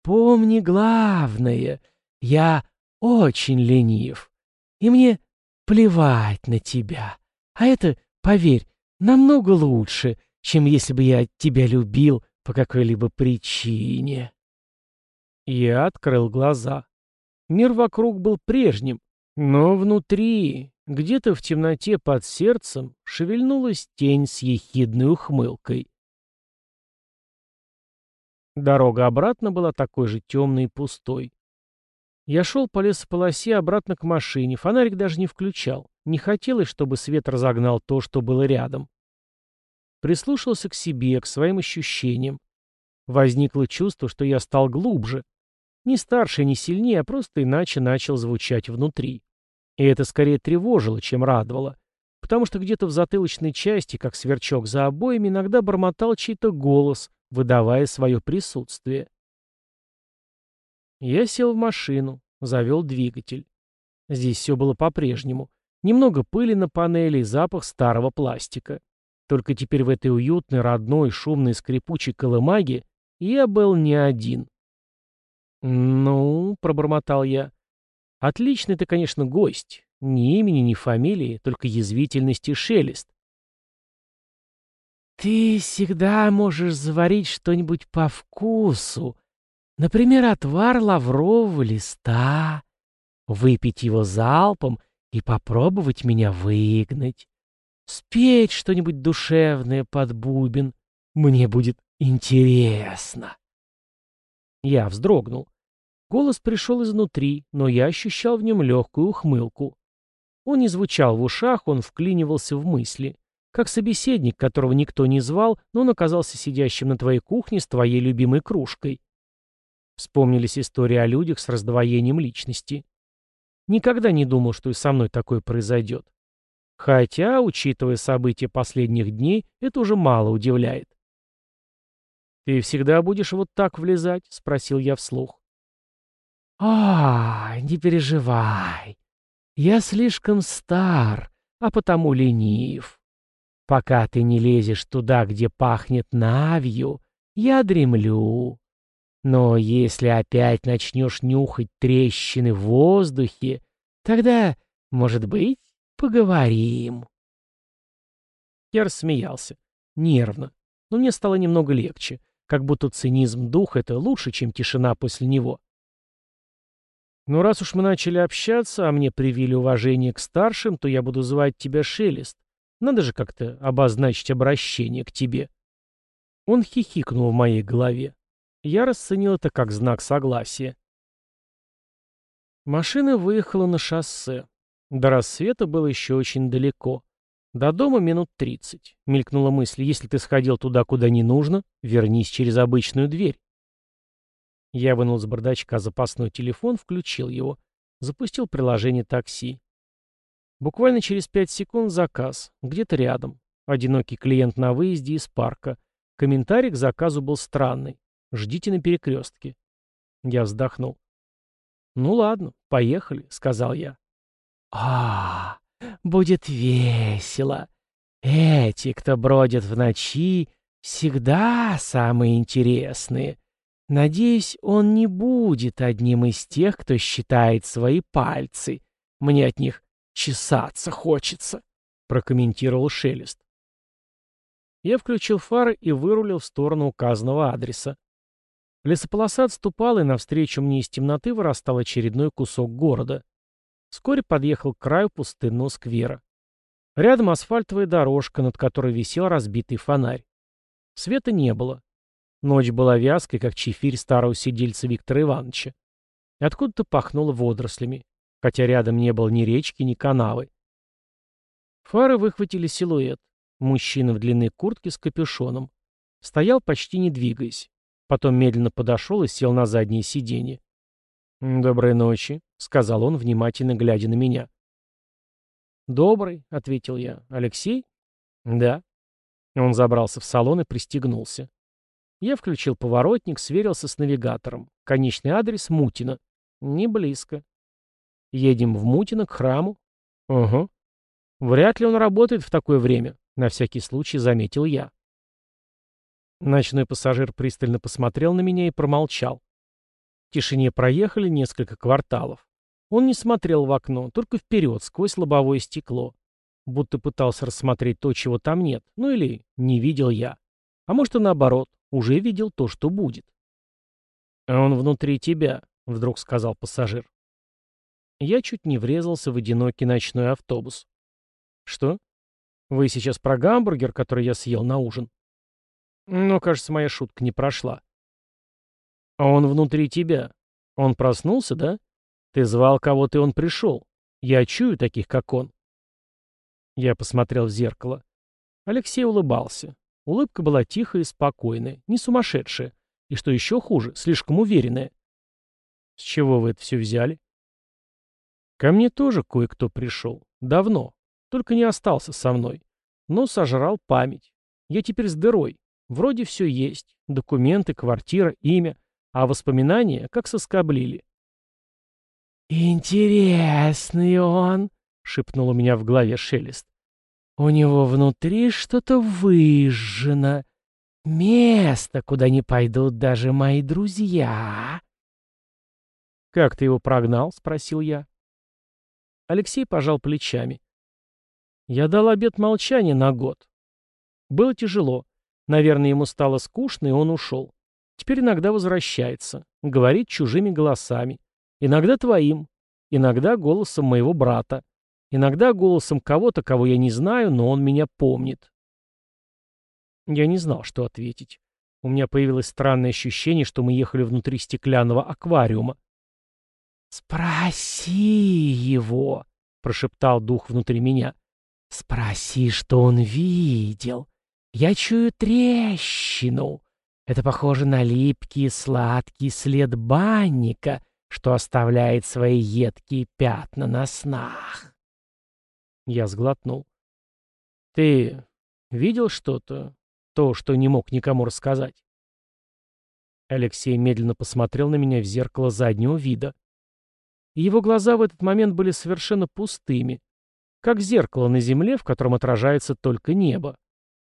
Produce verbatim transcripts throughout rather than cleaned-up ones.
помни главное. Я очень ленив, и мне плевать на тебя. А это, поверь, намного лучше, чем если бы я тебя любил по какой-либо причине». Я открыл глаза. Мир вокруг был прежним, но внутри, где-то в темноте под сердцем, шевельнулась тень с ехидной ухмылкой. Дорога обратно была такой же темной и пустой. Я шел по лесополосе обратно к машине, фонарик даже не включал. Не хотелось, чтобы свет разогнал то, что было рядом. Прислушался к себе, к своим ощущениям. Возникло чувство, что я стал глубже. Не старше, не сильнее, а просто иначе начал звучать внутри. И это скорее тревожило, чем радовало. Потому что где-то в затылочной части, как сверчок за обоями, иногда бормотал чей-то голос, выдавая свое присутствие. Я сел в машину, завел двигатель. Здесь все было по-прежнему. Немного пыли на панели и запах старого пластика. Только теперь в этой уютной, родной, шумной, скрипучей колымаге я был не один. «Ну», — пробормотал я, — «отличный ты, конечно, гость. Ни имени, ни фамилии, только язвительность и шелест». «Ты всегда можешь заварить что-нибудь по вкусу. Например, отвар лаврового листа, выпить его залпом и попробовать меня выгнать. Спеть что-нибудь душевное под бубен. Мне будет интересно». Я вздрогнул. Голос пришел изнутри, но я ощущал в нем легкую ухмылку. Он не звучал в ушах, он вклинивался в мысли. Как собеседник, которого никто не звал, но он оказался сидящим на твоей кухне с твоей любимой кружкой. Вспомнились истории о людях с раздвоением личности. Никогда не думал, что и со мной такое произойдет. Хотя, учитывая события последних дней, это уже мало удивляет. «Ты всегда будешь вот так влезать?» — спросил я вслух. «А, не переживай. Я слишком стар, а потому ленив. Пока ты не лезешь туда, где пахнет навью, я дремлю. Но если опять начнешь нюхать трещины в воздухе, тогда, может быть, поговорим». Я рассмеялся. Нервно. Но мне стало немного легче. Как будто цинизм духа — это лучше, чем тишина после него. «Ну, раз уж мы начали общаться, а мне привили уважение к старшим, то я буду звать тебя Шелест. Надо же как-то обозначить обращение к тебе». Он хихикнул в моей голове. Я расценил это как знак согласия. Машина выехала на шоссе. До рассвета было еще очень далеко. До дома минут тридцать. Мелькнула мысль: если ты сходил туда, куда не нужно, вернись через обычную дверь. Я вынул с бардачка запасной телефон, включил его. Запустил приложение такси. Буквально через пять секунд заказ. Где-то рядом. Одинокий клиент на выезде из парка. Комментарий к заказу был странный. «Ждите на перекрестке». Я вздохнул. «Ну ладно, поехали», — сказал я. «А, будет весело. Эти, кто бродят в ночи, всегда самые интересные. Надеюсь, он не будет одним из тех, кто считает свои пальцы. Мне от них чесаться хочется», — прокомментировал Шелест. Я включил фары и вырулил в сторону указанного адреса. Лесополоса отступала, и навстречу мне из темноты вырастал очередной кусок города. Вскоре подъехал к краю пустынного сквера. Рядом асфальтовая дорожка, над которой висел разбитый фонарь. Света не было. Ночь была вязкой, как чифирь старого сидельца Виктора Ивановича. Откуда-то пахнуло водорослями, хотя рядом не было ни речки, ни канавы. Фары выхватили силуэт. Мужчина в длинной куртке с капюшоном. Стоял, почти не двигаясь. Потом медленно подошел и сел на заднее сиденье. «Доброй ночи», — сказал он, внимательно глядя на меня. «Добрый», — ответил я. «Алексей?» «Да». Он забрался в салон и пристегнулся. Я включил поворотник, сверился с навигатором. Конечный адрес — Мутино. Не близко. «Едем в Мутино, к храму?» «Угу». «Вряд ли он работает в такое время», — на всякий случай заметил я. Ночной пассажир пристально посмотрел на меня и промолчал. тишине проехали несколько кварталов. Он не смотрел в окно, только вперед, сквозь лобовое стекло. Будто пытался рассмотреть то, чего там нет. Ну или не видел я. А может и наоборот, уже видел то, что будет. «А он внутри тебя», — вдруг сказал пассажир. Я чуть не врезался в одинокий ночной автобус. «Что? Вы сейчас про гамбургер, который я съел на ужин?» Но, кажется, моя шутка не прошла. «А он внутри тебя. Он проснулся, да? Ты звал кого-то, и он пришел. Я чую таких, как он». Я посмотрел в зеркало. Алексей улыбался. Улыбка была тихая и спокойная, не сумасшедшая. И что еще хуже, слишком уверенная. «С чего вы это все взяли?» «Ко мне тоже кое-кто пришел. Давно. Только не остался со мной. Но сожрал память. Я теперь с дырой. Вроде все есть. Документы, квартира, имя. А воспоминания как соскоблили». «Интересный он», — шепнул у меня в голове Шелест. «У него внутри что-то выжжено. Место, куда не пойдут даже мои друзья». «Как ты его прогнал?» — спросил я. Алексей пожал плечами. «Я дал обет молчания на год. Было тяжело. Наверное, ему стало скучно, и он ушел. Теперь иногда возвращается. Говорит чужими голосами. Иногда твоим. Иногда голосом моего брата. Иногда голосом кого-то, кого я не знаю, но он меня помнит». Я не знал, что ответить. У меня появилось странное ощущение, что мы ехали внутри стеклянного аквариума. «Спроси его», — прошептал дух внутри меня. «Спроси, что он видел. Я чую трещину. Это похоже на липкий сладкий след банника, что оставляет свои едкие пятна на снах». Я сглотнул. «Ты видел что-то? То, что не мог никому рассказать?» Алексей медленно посмотрел на меня в зеркало заднего вида. И его глаза в этот момент были совершенно пустыми, как зеркало на земле, в котором отражается только небо.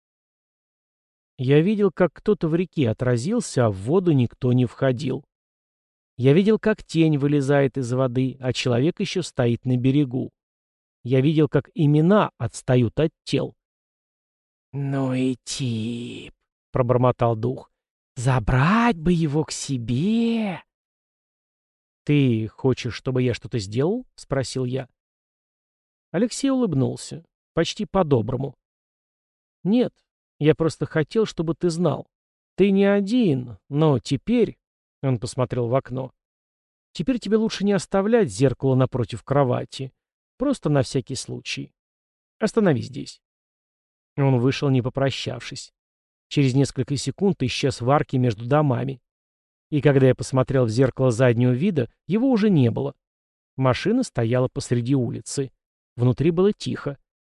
Я видел, как кто-то в реке отразился, а в воду никто не входил. Я видел, как тень вылезает из воды, а человек еще стоит на берегу. Я видел, как имена отстают от тел. «Ну и тип», — пробормотал дух, — «забрать бы его к себе». «Ты хочешь, чтобы я что-то сделал?» — спросил я. Алексей улыбнулся, почти по-доброму. «Нет, я просто хотел, чтобы ты знал. Ты не один, но теперь...» — он посмотрел в окно. «Теперь тебе лучше не оставлять зеркало напротив кровати. Просто на всякий случай. Остановись здесь». Он вышел, не попрощавшись. Через несколько секунд исчез в арке между домами. И когда я посмотрел в зеркало заднего вида, его уже не было. Машина стояла посреди улицы. Внутри было тихо.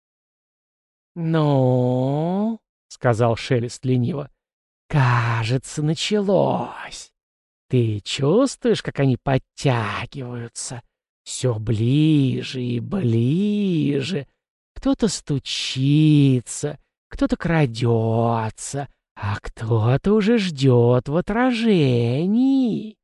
«Ну, — сказал Шелест лениво, — кажется, началось. Ты чувствуешь, как они подтягиваются? Все ближе и ближе. Кто-то стучится, кто-то крадется, а кто-то уже ждет в отражении».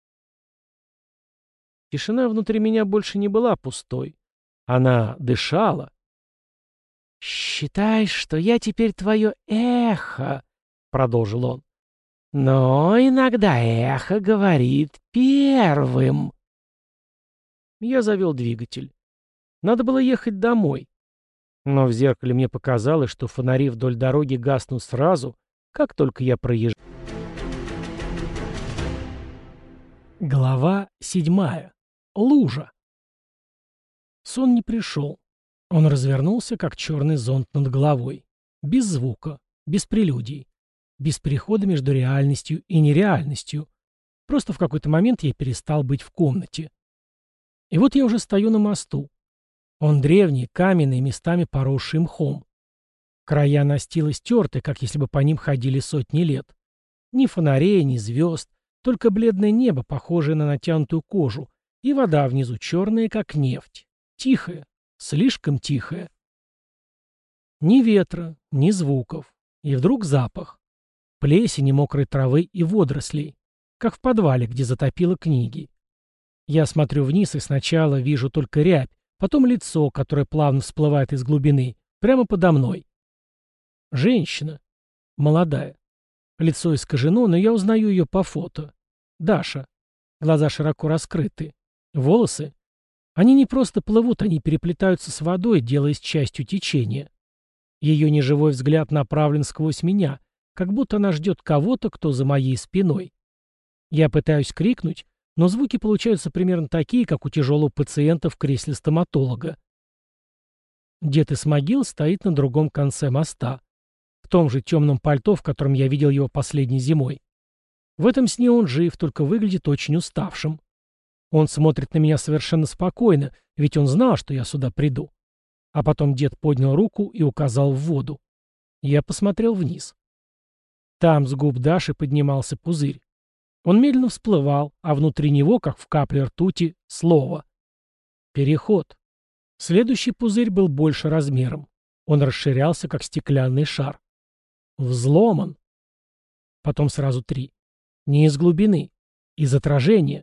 Тишина внутри меня больше не была пустой. Она дышала. «Считай, что я теперь твое эхо», — продолжил он. «Но иногда эхо говорит первым». Я завел двигатель. Надо было ехать домой. Но в зеркале мне показалось, что фонари вдоль дороги гаснут сразу, как только я проезжал. Глава седьмая. Лужа. Сон не пришел. Он развернулся, как черный зонт над головой. Без звука, без прелюдий, без перехода между реальностью и нереальностью. Просто в какой-то момент я перестал быть в комнате. И вот я уже стою на мосту. Он древний, каменный, местами поросший мхом. Края настила стерты, как если бы по ним ходили сотни лет. Ни фонарей, ни звезд, только бледное небо, похожее на натянутую кожу, и вода внизу черная, как нефть. Тихая, слишком тихая. Ни ветра, ни звуков. И вдруг запах. Плесени, мокрой травы и водорослей. как в подвале, где затопило книги. Я смотрю вниз и сначала вижу только рябь, потом лицо, которое плавно всплывает из глубины, прямо подо мной. Женщина. Молодая. Лицо искажено, но я узнаю ее по фото. Даша. Глаза широко раскрыты. Волосы. Они не просто плывут, они переплетаются с водой, делаясь частью течения. Ее неживой взгляд направлен сквозь меня, как будто она ждет кого-то, кто за моей спиной. Я пытаюсь крикнуть, но звуки получаются примерно такие, как у тяжелого пациента в кресле стоматолога. Дед Исмагил стоит на другом конце моста, в том же темном пальто, в котором я видел его последней зимой. В этом сне он жив, только выглядит очень уставшим. Он смотрит на меня совершенно спокойно, ведь он знал, что я сюда приду. А потом дед поднял руку и указал в воду. Я посмотрел вниз. Там с губ Даши поднимался пузырь. Он медленно всплывал, а внутри него, как в капле ртути, слово. Переход. Следующий пузырь был больше размером. Он расширялся, как стеклянный шар. Взломан. Потом сразу три. Не из глубины, из отражения.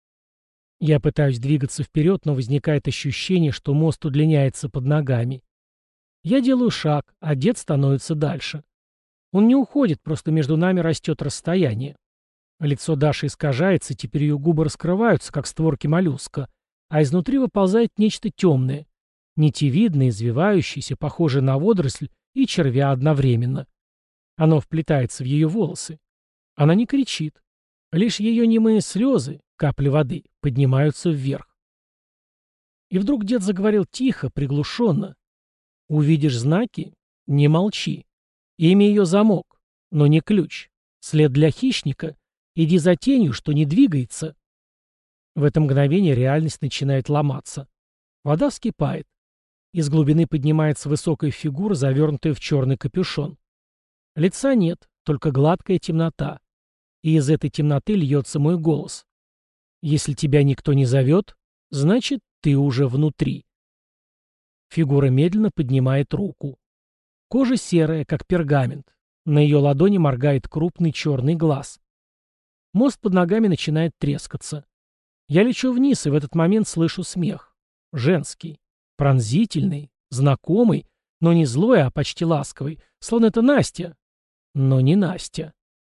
Я пытаюсь двигаться вперед, но возникает ощущение, что мост удлиняется под ногами. Я делаю шаг, а дед становится дальше. Он не уходит, просто между нами растет расстояние. Лицо Даши искажается, теперь ее губы раскрываются, как створки моллюска, а изнутри выползает нечто темное, нитевидное, извивающееся, похожее на водоросль и червя одновременно. Оно вплетается в ее волосы. Она не кричит. Лишь ее немые слезы, капли воды, поднимаются вверх. И вдруг дед заговорил тихо, приглушенно. «Увидишь знаки? Не молчи. Имя ее замок, но не ключ. След для хищника. Иди за тенью, что не двигается». В это мгновение реальность начинает ломаться. Вода вскипает. Из глубины поднимается высокая фигура, завернутая в черный капюшон. Лица нет, только гладкая темнота. И из этой темноты льется мой голос. Если тебя никто не зовет, значит, ты уже внутри. Фигура медленно поднимает руку. Кожа серая, как пергамент. На ее ладони моргает крупный черный глаз. Мост под ногами начинает трескаться. Я лечу вниз, и в этот момент слышу смех. Женский, пронзительный, знакомый, но не злой, а почти ласковый. Словно это Настя. Но не Настя.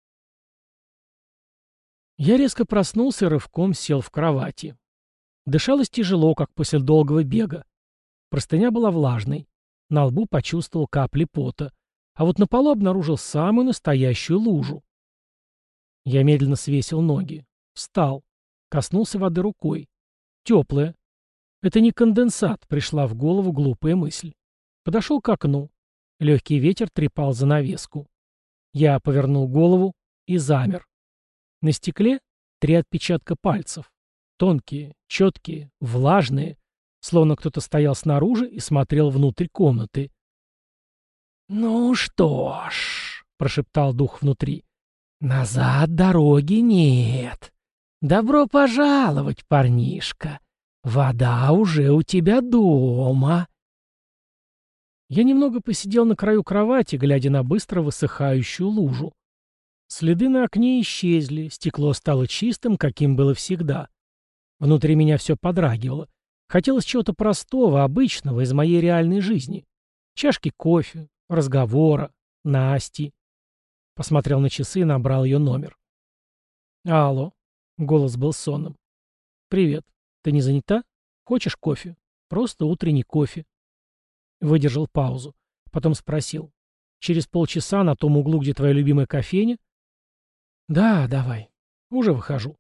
Я резко проснулся и рывком сел в кровати. Дышалось тяжело, как после долгого бега. Простыня была влажной. На лбу почувствовал капли пота. А вот на полу обнаружил самую настоящую лужу. Я медленно свесил ноги. Встал. Коснулся воды рукой. Теплая. Это не конденсат, пришла в голову глупая мысль. Подошел к окну. Легкий ветер трепал занавеску. Я повернул голову и замер. На стекле три отпечатка пальцев. Тонкие, четкие, влажные. Словно кто-то стоял снаружи и смотрел внутрь комнаты. «Ну что ж», — прошептал дух внутри, — «назад дороги нет. Добро пожаловать, парнишка. Вода уже у тебя дома». Я немного посидел на краю кровати, глядя на быстро высыхающую лужу. Следы на окне исчезли, стекло стало чистым, каким было всегда. Внутри меня все подрагивало. Хотелось чего-то простого, обычного, из моей реальной жизни. Чашки кофе, разговора, Насти. Посмотрел на часы и набрал ее номер. «Алло», — голос был сонным. «Привет. Ты не занята? Хочешь кофе? Просто утренний кофе». Выдержал паузу. Потом спросил. «Через полчаса на том углу, где твоя любимая кофейня?» «Да, давай. Уже выхожу».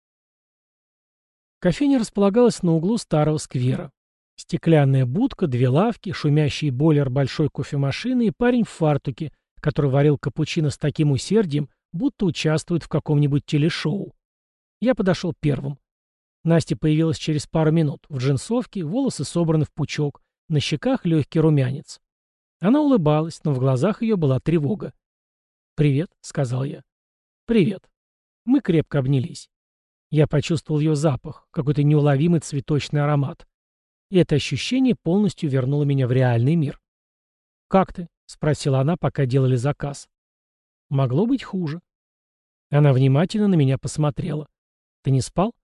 Кофейня располагалась на углу старого сквера. Стеклянная будка, две лавки, шумящий бойлер большой кофемашины и парень в фартуке, который варил капучино с таким усердием, будто участвует в каком-нибудь телешоу. Я подошел первым. Настя появилась через пару минут. В джинсовке, волосы собраны в пучок, на щеках легкий румянец. Она улыбалась, но в глазах ее была тревога. «Привет», — сказал я. «Привет». Мы крепко обнялись. Я почувствовал ее запах, какой-то неуловимый цветочный аромат. И это ощущение полностью вернуло меня в реальный мир. «Как ты?» — спросила она, пока делали заказ. Могло быть хуже. Она внимательно на меня посмотрела. Ты не спал?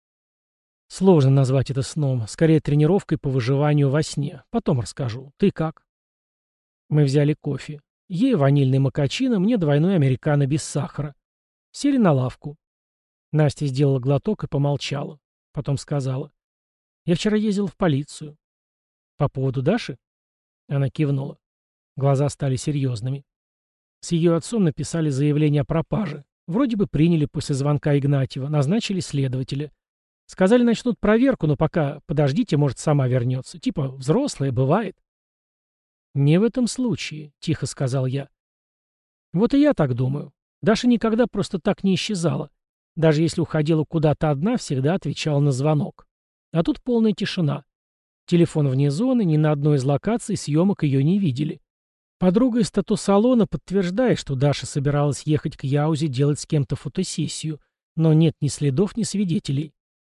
Сложно назвать это сном, скорее тренировкой по выживанию во сне. Потом расскажу. Ты как? Мы взяли кофе. Ей ванильный макачино, мне двойной американо без сахара. Сели на лавку. Настя сделала глоток и помолчала. Потом сказала. Я вчера ездил в полицию. По поводу Даши? Она кивнула. Глаза стали серьезными. С ее отцом написали заявление о пропаже. Вроде бы приняли после звонка Игнатьева, назначили следователя. Сказали, начнут проверку, но пока подождите, может, сама вернется. Типа, взрослая, бывает. «Не в этом случае», — тихо сказал я. «Вот и я так думаю. Даша никогда просто так не исчезала. Даже если уходила куда-то одна, всегда отвечала на звонок. А тут полная тишина. Телефон вне зоны, ни на одной из локаций съемок ее не видели. Подруга из тату-салона подтверждает, что Даша собиралась ехать к Яузе делать с кем-то фотосессию, но нет ни следов, ни свидетелей».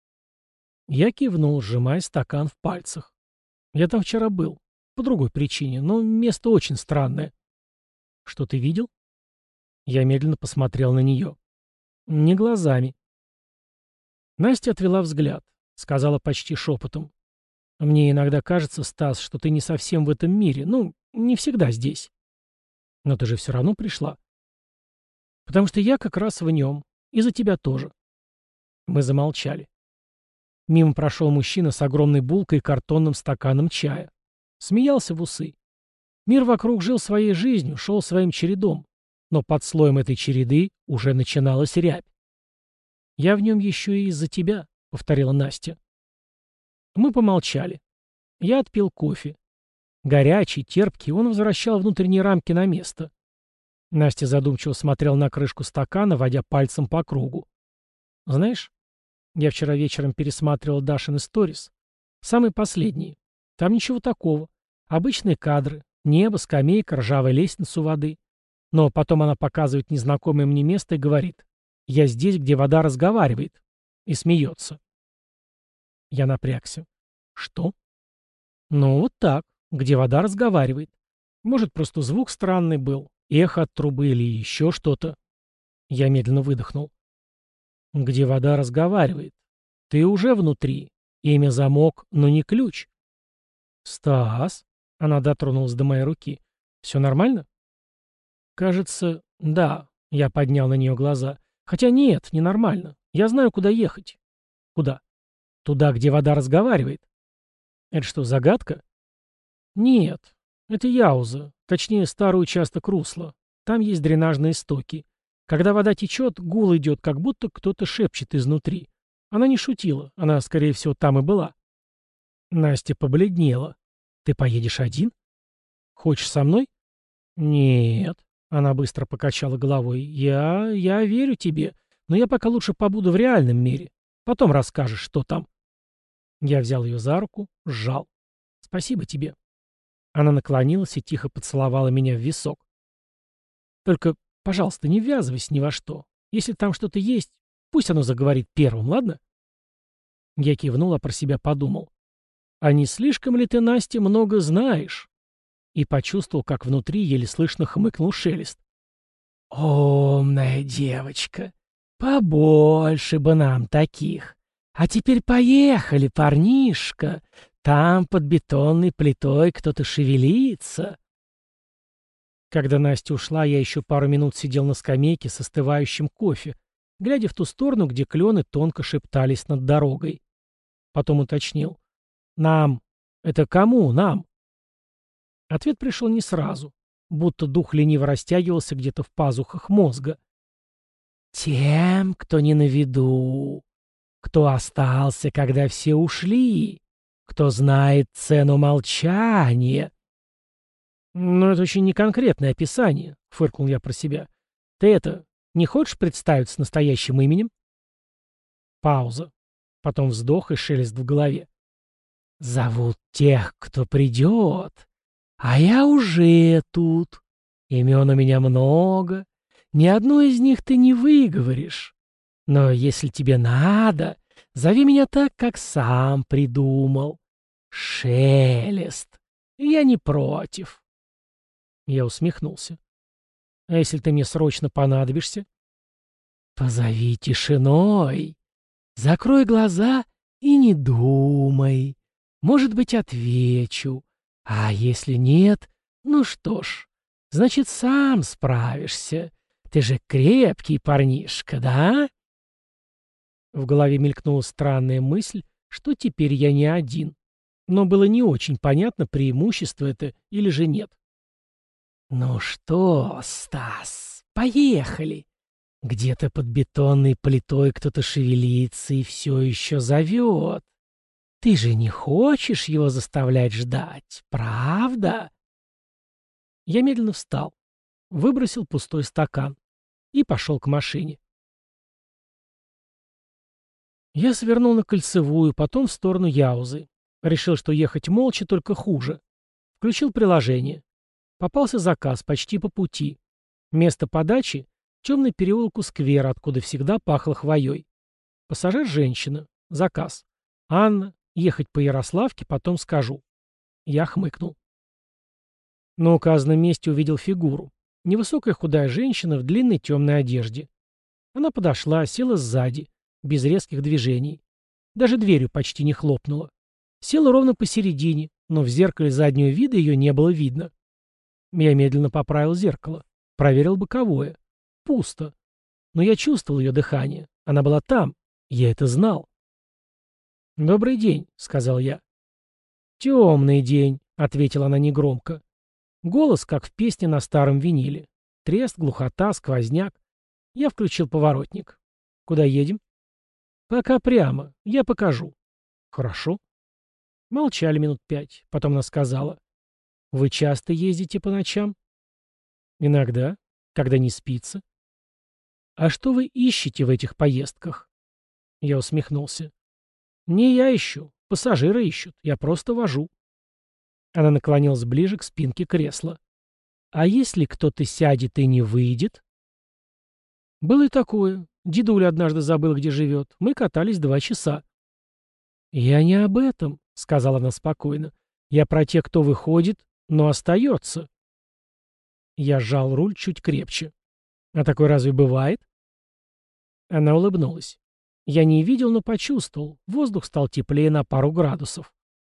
Я кивнул, сжимая стакан в пальцах. «Я там вчера был. По другой причине, но место очень странное». «Что ты видел?» Я медленно посмотрел на нее. «Не глазами». Настя отвела взгляд, сказала почти шепотом. «Мне иногда кажется, Стас, что ты не совсем в этом мире, ну, не всегда здесь. Но ты же все равно пришла». «Потому что я как раз в нем, и за тебя тоже». Мы замолчали. Мимо прошел мужчина с огромной булкой и картонным стаканом чая. Смеялся в усы. Мир вокруг жил своей жизнью, шел своим чередом, но под слоем этой череды уже начиналась рябь. «Я в нем еще и из-за тебя», — повторила Настя. Мы помолчали. Я отпил кофе. Горячий, терпкий, он возвращал внутренние рамки на место. Настя задумчиво смотрела на крышку стакана, водя пальцем по кругу. «Знаешь, я вчера вечером пересматривал Дашин сторис. Самый последний. Там ничего такого. Обычные кадры. Небо, скамейка, ржавая лестница у воды. Но потом она показывает незнакомое мне место и говорит: «Я здесь, где вода разговаривает». И смеется. Я напрягся. «Что?» «Ну, вот так. Где вода разговаривает. Может, просто звук странный был. Эхо от трубы или еще что-то». Я медленно выдохнул. «Где вода разговаривает. Ты уже внутри. Имя замок, но не ключ». «Стас?» — она дотронулась до моей руки. «Все нормально?» «Кажется, да». Я поднял на нее глаза. «Хотя нет, ненормально. Я знаю, куда ехать». «Куда?» «Туда, где вода разговаривает». «Это что, загадка?» «Нет. Это Яуза. Точнее, старый участок русла. Там есть дренажные стоки. Когда вода течет, гул идет, как будто кто-то шепчет изнутри. Она не шутила. Она, скорее всего, там и была». Настя побледнела. «Ты поедешь один? Хочешь со мной?» «Нет». Она быстро покачала головой. «Я... я верю тебе. Но я пока лучше побуду в реальном мире. Потом расскажешь, что там». Я взял ее за руку, сжал. «Спасибо тебе». Она наклонилась и тихо поцеловала меня в висок. «Только, пожалуйста, не ввязывайся ни во что. Если там что-то есть, пусть оно заговорит первым, ладно?» Я кивнул, а про себя подумал. «А не слишком ли ты, Настя, много знаешь?» И почувствовал, как внутри еле слышно хмыкнул Шелест. «Умная девочка, побольше бы нам таких. А теперь поехали, парнишка. Там под бетонной плитой кто-то шевелится». Когда Настя ушла, я еще пару минут сидел на скамейке с остывающим кофе, глядя в ту сторону, где клены тонко шептались над дорогой. Потом уточнил. «Нам? Это кому нам?» Ответ пришел не сразу, будто дух лениво растягивался где-то в пазухах мозга. «Тем, кто не на виду, кто остался, когда все ушли, кто знает цену молчания». «Но это очень неконкретное описание», — фыркнул я про себя. «Ты это, не хочешь представиться настоящим именем?» Пауза. Потом вздох и шелест в голове. «Зовут тех, кто придет. А я уже тут. Имен у меня много. Ни одно из них ты не выговоришь. Но если тебе надо, зови меня так, как сам придумал. Шелест. Я не против». Я усмехнулся. «А если ты мне срочно понадобишься?» Позови тишиной. Закрой глаза и не думай. Может быть, отвечу. А если нет, ну что ж, значит, сам справишься. Ты же крепкий парнишка, да? В голове мелькнула странная мысль, что теперь я не один. Но было не очень понятно, преимущество это или же нет. Ну что, Стас, поехали. Где-то под бетонной плитой кто-то шевелится и все еще зовет. Ты же не хочешь его заставлять ждать, правда? Я медленно встал, выбросил пустой стакан и пошел к машине. Я свернул на Кольцевую, потом в сторону Яузы. Решил, что ехать молча только хуже. Включил приложение. Попался заказ почти по пути. Место подачи — темный переулок у сквера, откуда всегда пахло хвоей. Пассажир — женщина. Заказ. Анна. Ехать по Ярославке, потом скажу. Я хмыкнул. На указанном месте увидел фигуру. Невысокая худая женщина в длинной темной одежде. Она подошла, села сзади, без резких движений. Даже дверью почти не хлопнула. Села ровно посередине, но в зеркале заднего вида ее не было видно. Я медленно поправил зеркало. Проверил боковое. Пусто. Но я чувствовал ее дыхание. Она была там. Я это знал. «Добрый день», — сказал я. «Темный день», — ответила она негромко. Голос, как в песне на старом виниле. Трест, глухота, сквозняк. Я включил поворотник. «Куда едем?» «Пока прямо. Я покажу». «Хорошо». Молчали минут пять. Потом она сказала. «Вы часто ездите по ночам?» «Иногда. Когда не спится». «А что вы ищете в этих поездках?» Я усмехнулся. «Не я ищу. Пассажиры ищут. Я просто вожу». Она наклонилась ближе к спинке кресла. «А если кто-то сядет и не выйдет?» «Было и такое. Дедуля однажды забыл, где живет. Мы катались два часа». «Я не об этом», — сказала она спокойно. «Я про тех, кто выходит, но остается». Я сжал руль чуть крепче. «А такое разве бывает?» Она улыбнулась. Я не видел, но почувствовал. Воздух стал теплее на пару градусов.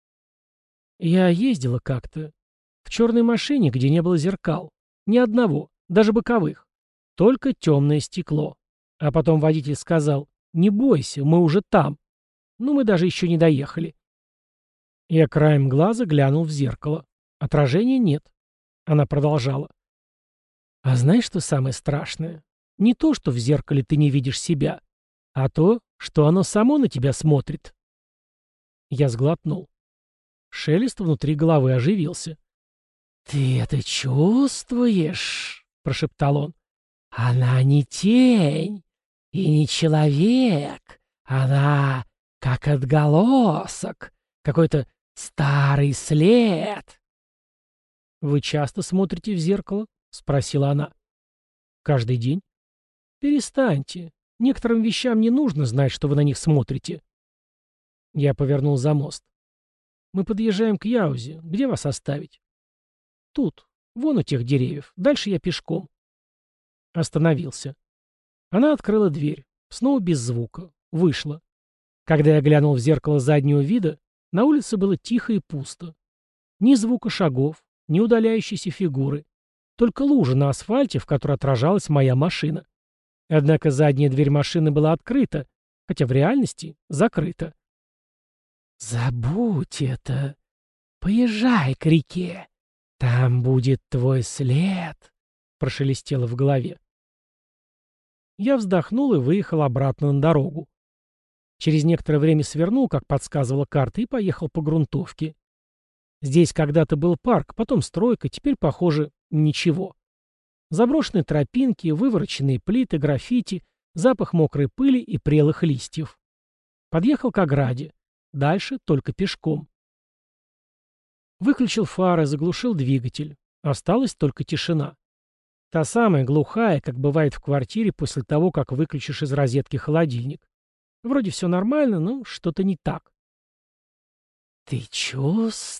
Я ездила как-то. В черной машине, где не было зеркал. Ни одного, даже боковых. Только темное стекло. А потом водитель сказал: «Не бойся, мы уже там». Ну, мы даже еще не доехали. Я краем глаза глянул в зеркало. Отражения нет. Она продолжала. «А знаешь, что самое страшное? Не то, что в зеркале ты не видишь себя, а то, что оно само на тебя смотрит». Я сглотнул. Шелест внутри головы оживился. «Ты это чувствуешь?» — прошептал он. «Она не тень и не человек. Она как отголосок, какой-то старый след». «Вы часто смотрите в зеркало?» — спросила она. «Каждый день?» «Перестаньте. Некоторым вещам не нужно знать, что вы на них смотрите». Я повернул за мост. «Мы подъезжаем к Яузе. Где вас оставить?» «Тут. Вон у тех деревьев. Дальше я пешком». Остановился. Она открыла дверь. Снова без звука. Вышла. Когда я глянул в зеркало заднего вида, на улице было тихо и пусто. Ни звука шагов, ни удаляющейся фигуры. Только лужа на асфальте, в которой отражалась моя машина. Однако задняя дверь машины была открыта, хотя в реальности закрыта. «Забудь это. Поезжай к реке. Там будет твой след», — прошелестело в голове. Я вздохнул и выехал обратно на дорогу. Через некоторое время свернул, как подсказывала карта, и поехал по грунтовке. Здесь когда-то был парк, потом стройка, теперь, похоже, ничего. Заброшенные тропинки, вывороченные плиты, граффити, запах мокрой пыли и прелых листьев. Подъехал к ограде. Дальше только пешком. Выключил фары, заглушил двигатель. Осталась только тишина. Та самая глухая, как бывает в квартире после того, как выключишь из розетки холодильник. Вроде все нормально, но что-то не так. «Ты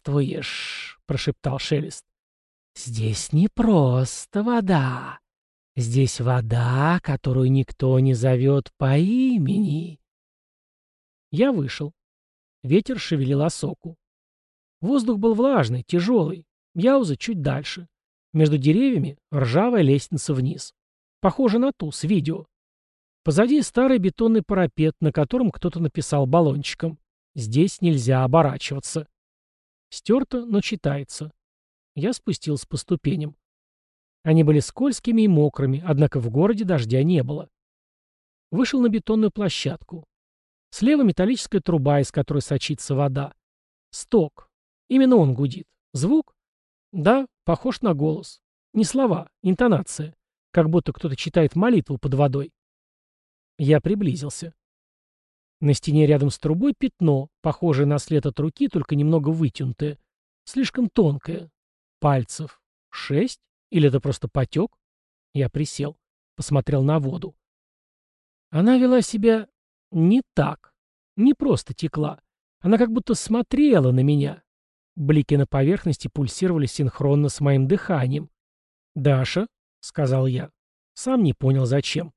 чувствуешь?» — прошептал Шелест. «Здесь не просто вода. Здесь вода, которую никто не зовет по имени. Я вышел. Ветер шевелил осоку. Воздух был влажный, тяжелый. Яуза чуть дальше. Между деревьями ржавая лестница вниз. Похоже на ту, с видео. Позади старый бетонный парапет, на котором кто-то написал баллончиком: «Здесь нельзя оборачиваться». Стерто, но читается. Я спустился по ступеням. Они были скользкими и мокрыми, однако в городе дождя не было. Вышел на бетонную площадку. Слева металлическая труба, из которой сочится вода. Сток. Именно он гудит. Звук? Да, похож на голос. Не слова, интонация. Как будто кто-то читает молитву под водой. Я приблизился. На стене рядом с трубой пятно, похожее на след от руки, только немного вытянутое. Слишком тонкое. Пальцев шесть? Или это просто потек? Я присел. Посмотрел на воду. Она вела себя не так. Не просто текла. Она как будто смотрела на меня. Блики на поверхности пульсировали синхронно с моим дыханием. «Даша», — сказал я. Сам не понял, зачем.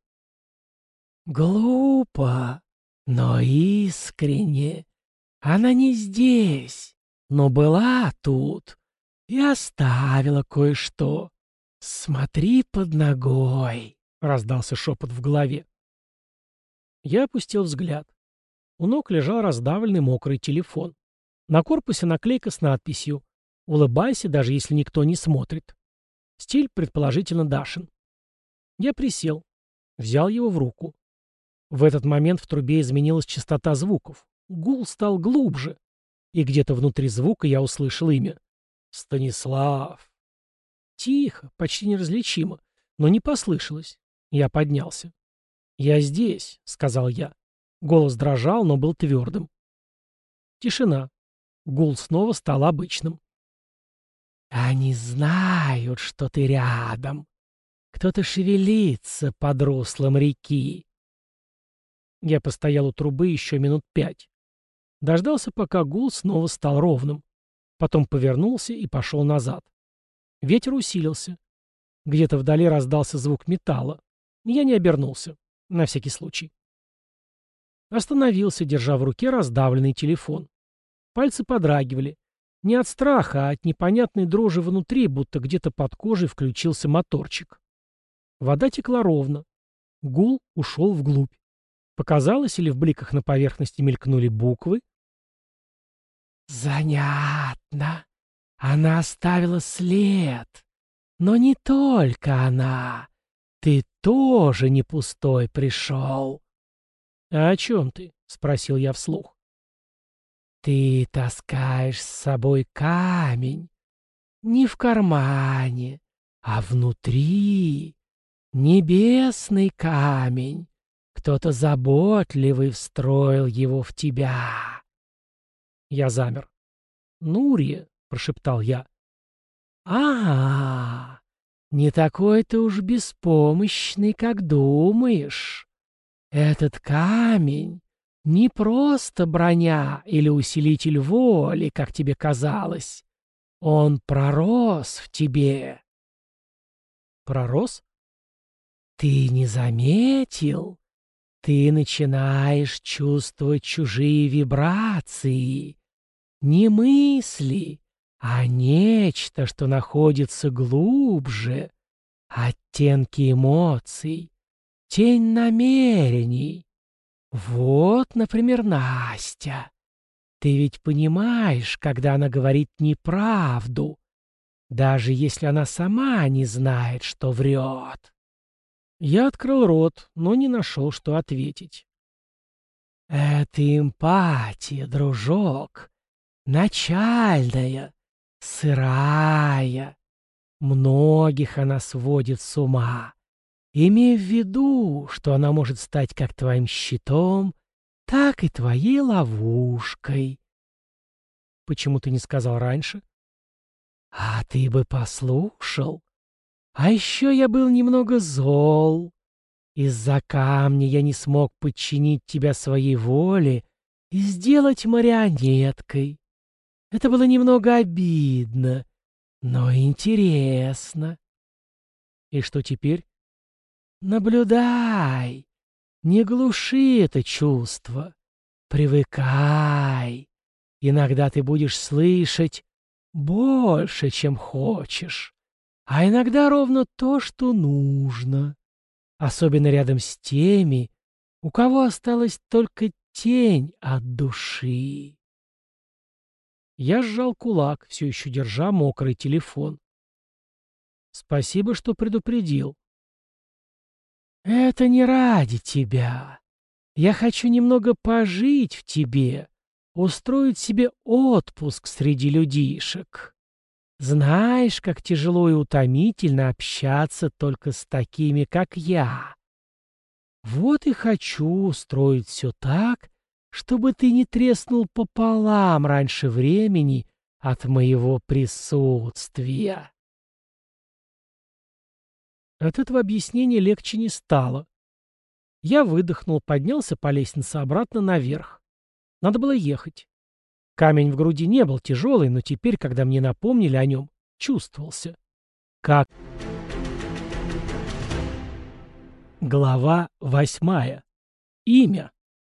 «Глупо, но искренне. Она не здесь, но была тут и оставила кое-что. Смотри под ногой», — раздался шепот в голове. Я опустил взгляд. У ног лежал раздавленный мокрый телефон. На корпусе наклейка с надписью «Улыбайся, даже если никто не смотрит». Стиль, предположительно, Дашин. Я присел. Взял его в руку. В этот момент в трубе изменилась частота звуков. Гул стал глубже. И где-то внутри звука я услышал имя. «Станислав». Тихо, почти неразличимо, но не послышалось. Я поднялся. «Я здесь», — сказал я. Голос дрожал, но был твердым. Тишина. Гул снова стал обычным. «Они знают, что ты рядом. Кто-то шевелится под руслом реки». Я постоял у трубы еще минут пять. Дождался, пока гул снова стал ровным. Потом повернулся и пошел назад. Ветер усилился. Где-то вдали раздался звук металла. Я не обернулся. На всякий случай. Остановился, держа в руке раздавленный телефон. Пальцы подрагивали. Не от страха, а от непонятной дрожи внутри, будто где-то под кожей включился моторчик. Вода текла ровно. Гул ушел вглубь. Показалось, или в бликах на поверхности мелькнули буквы? «Занятно. Она оставила след. Но не только она. Ты тоже не пустой пришел». «А о чем ты?» — спросил я вслух. «Ты таскаешь с собой камень. Не в кармане, а внутри. Небесный камень. Кто-то заботливый встроил его в тебя». Я замер. «Нурия», — прошептал я. «А, не такой ты уж беспомощный, как думаешь. Этот камень не просто броня или усилитель воли, как тебе казалось. Он пророс в тебе». «Пророс?» «Ты не заметил? Ты начинаешь чувствовать чужие вибрации. Не мысли, а нечто, что находится глубже. Оттенки эмоций, тень намерений. Вот, например, Настя. Ты ведь понимаешь, когда она говорит неправду, даже если она сама не знает, что врет». Я открыл рот, но не нашел, что ответить. «Это эмпатия, дружок. Начальная, сырая. Многих она сводит с ума. Имей в виду, что она может стать как твоим щитом, так и твоей ловушкой». «Почему ты не сказал раньше?» «А ты бы послушал. А еще я был немного зол. Из-за камня я не смог подчинить тебя своей воле и сделать марионеткой. Это было немного обидно, но интересно». «И что теперь?» Наблюдай, не глуши это чувство. Привыкай. Иногда ты будешь слышать больше, чем хочешь, а иногда ровно то, что нужно. Особенно рядом с теми, у кого осталась только тень от души. Я сжал кулак, все еще держа мокрый телефон. Спасибо, что предупредил. Это не ради тебя. Я хочу немного пожить в тебе, устроить себе отпуск среди людишек. Знаешь, как тяжело и утомительно общаться только с такими, как я. Вот и хочу устроить все так, чтобы ты не треснул пополам раньше времени от моего присутствия. От этого объяснения легче не стало. Я выдохнул, поднялся по лестнице обратно наверх. Надо было ехать. Камень в груди не был тяжелый, но теперь, когда мне напомнили о нем, чувствовался. Как... Глава восьмая. Имя.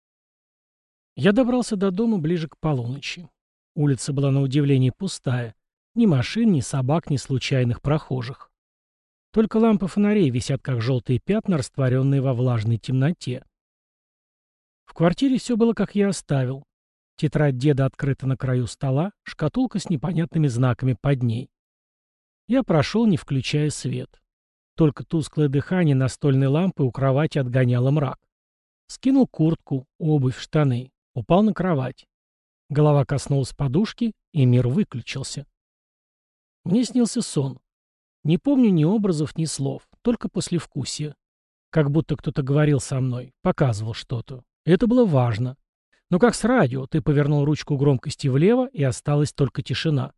Я добрался до дома ближе к полуночи. Улица была на удивление пустая. Ни машин, ни собак, ни случайных прохожих. Только лампы фонарей висят, как желтые пятна, растворенные во влажной темноте. В квартире все было, как я оставил. Тетрадь деда открыта на краю стола, шкатулка с непонятными знаками под ней. Я прошел, не включая свет. Только тусклое дыхание настольной лампы у кровати отгоняло мрак. Скинул куртку, обувь, штаны. Упал на кровать. Голова коснулась подушки, и мир выключился. Мне снился сон. Не помню ни образов, ни слов, только послевкусие. Как будто кто-то говорил со мной, показывал что-то. Это было важно. Но как с радио, ты повернул ручку громкости влево, и осталась только тишина.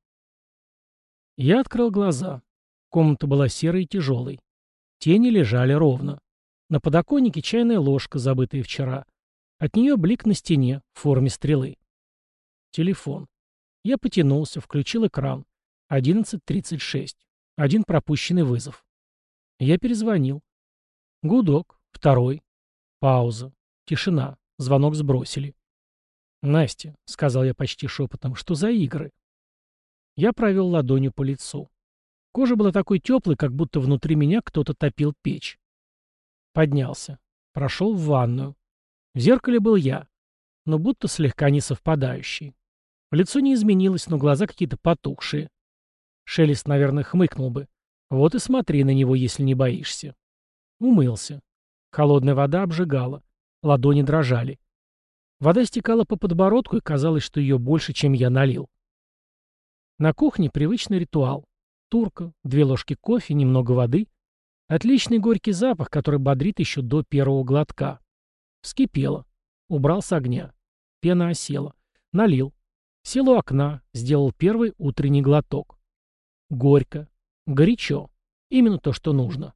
Я открыл глаза. Комната была серой и тяжелой. Тени лежали ровно. На подоконнике чайная ложка, забытая вчера. От нее блик на стене в форме стрелы. Телефон. Я потянулся, включил экран. одиннадцать тридцать шесть. Один пропущенный вызов. Я перезвонил. Гудок. Второй. Пауза. Тишина. Звонок сбросили. «Настя», — сказал я почти шепотом, — «что за игры?» Я провел ладонью по лицу. Кожа была такой теплой, как будто внутри меня кто-то топил печь. Поднялся. Прошел в ванную. В зеркале был я, но будто слегка не совпадающий. Лицо не изменилось, но глаза какие-то потухшие. Шелест, наверное, хмыкнул бы. Вот и смотри на него, если не боишься. Умылся. Холодная вода обжигала. Ладони дрожали. Вода стекала по подбородку, и казалось, что ее больше, чем я налил. На кухне привычный ритуал. Турка, две ложки кофе, немного воды. Отличный горький запах, который бодрит еще до первого глотка. Вскипело. Убрал с огня. Пена осела. Налил. Сел у окна, сделал первый утренний глоток. Горько. Горячо. Именно то, что нужно.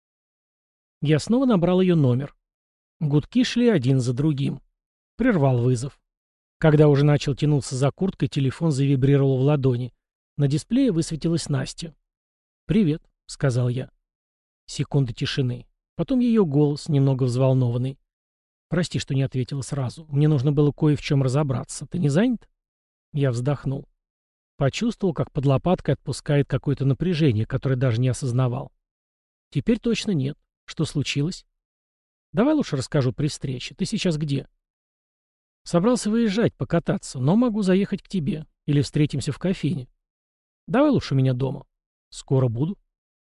Я снова набрал ее номер. Гудки шли один за другим. Прервал вызов. Когда уже начал тянуться за курткой, телефон завибрировал в ладони. На дисплее высветилась Настя. «Привет», — сказал я. Секунда тишины. Потом ее голос, немного взволнованный. «Прости, что не ответила сразу. Мне нужно было кое в чем разобраться. Ты не занят?» Я вздохнул. Почувствовал, как под лопаткой отпускает какое-то напряжение, которое даже не осознавал. «Теперь точно нет. Что случилось?» «Давай лучше расскажу при встрече. Ты сейчас где?» «Собрался выезжать, покататься, но могу заехать к тебе. Или встретимся в кофейне. Давай лучше у меня дома. Скоро буду».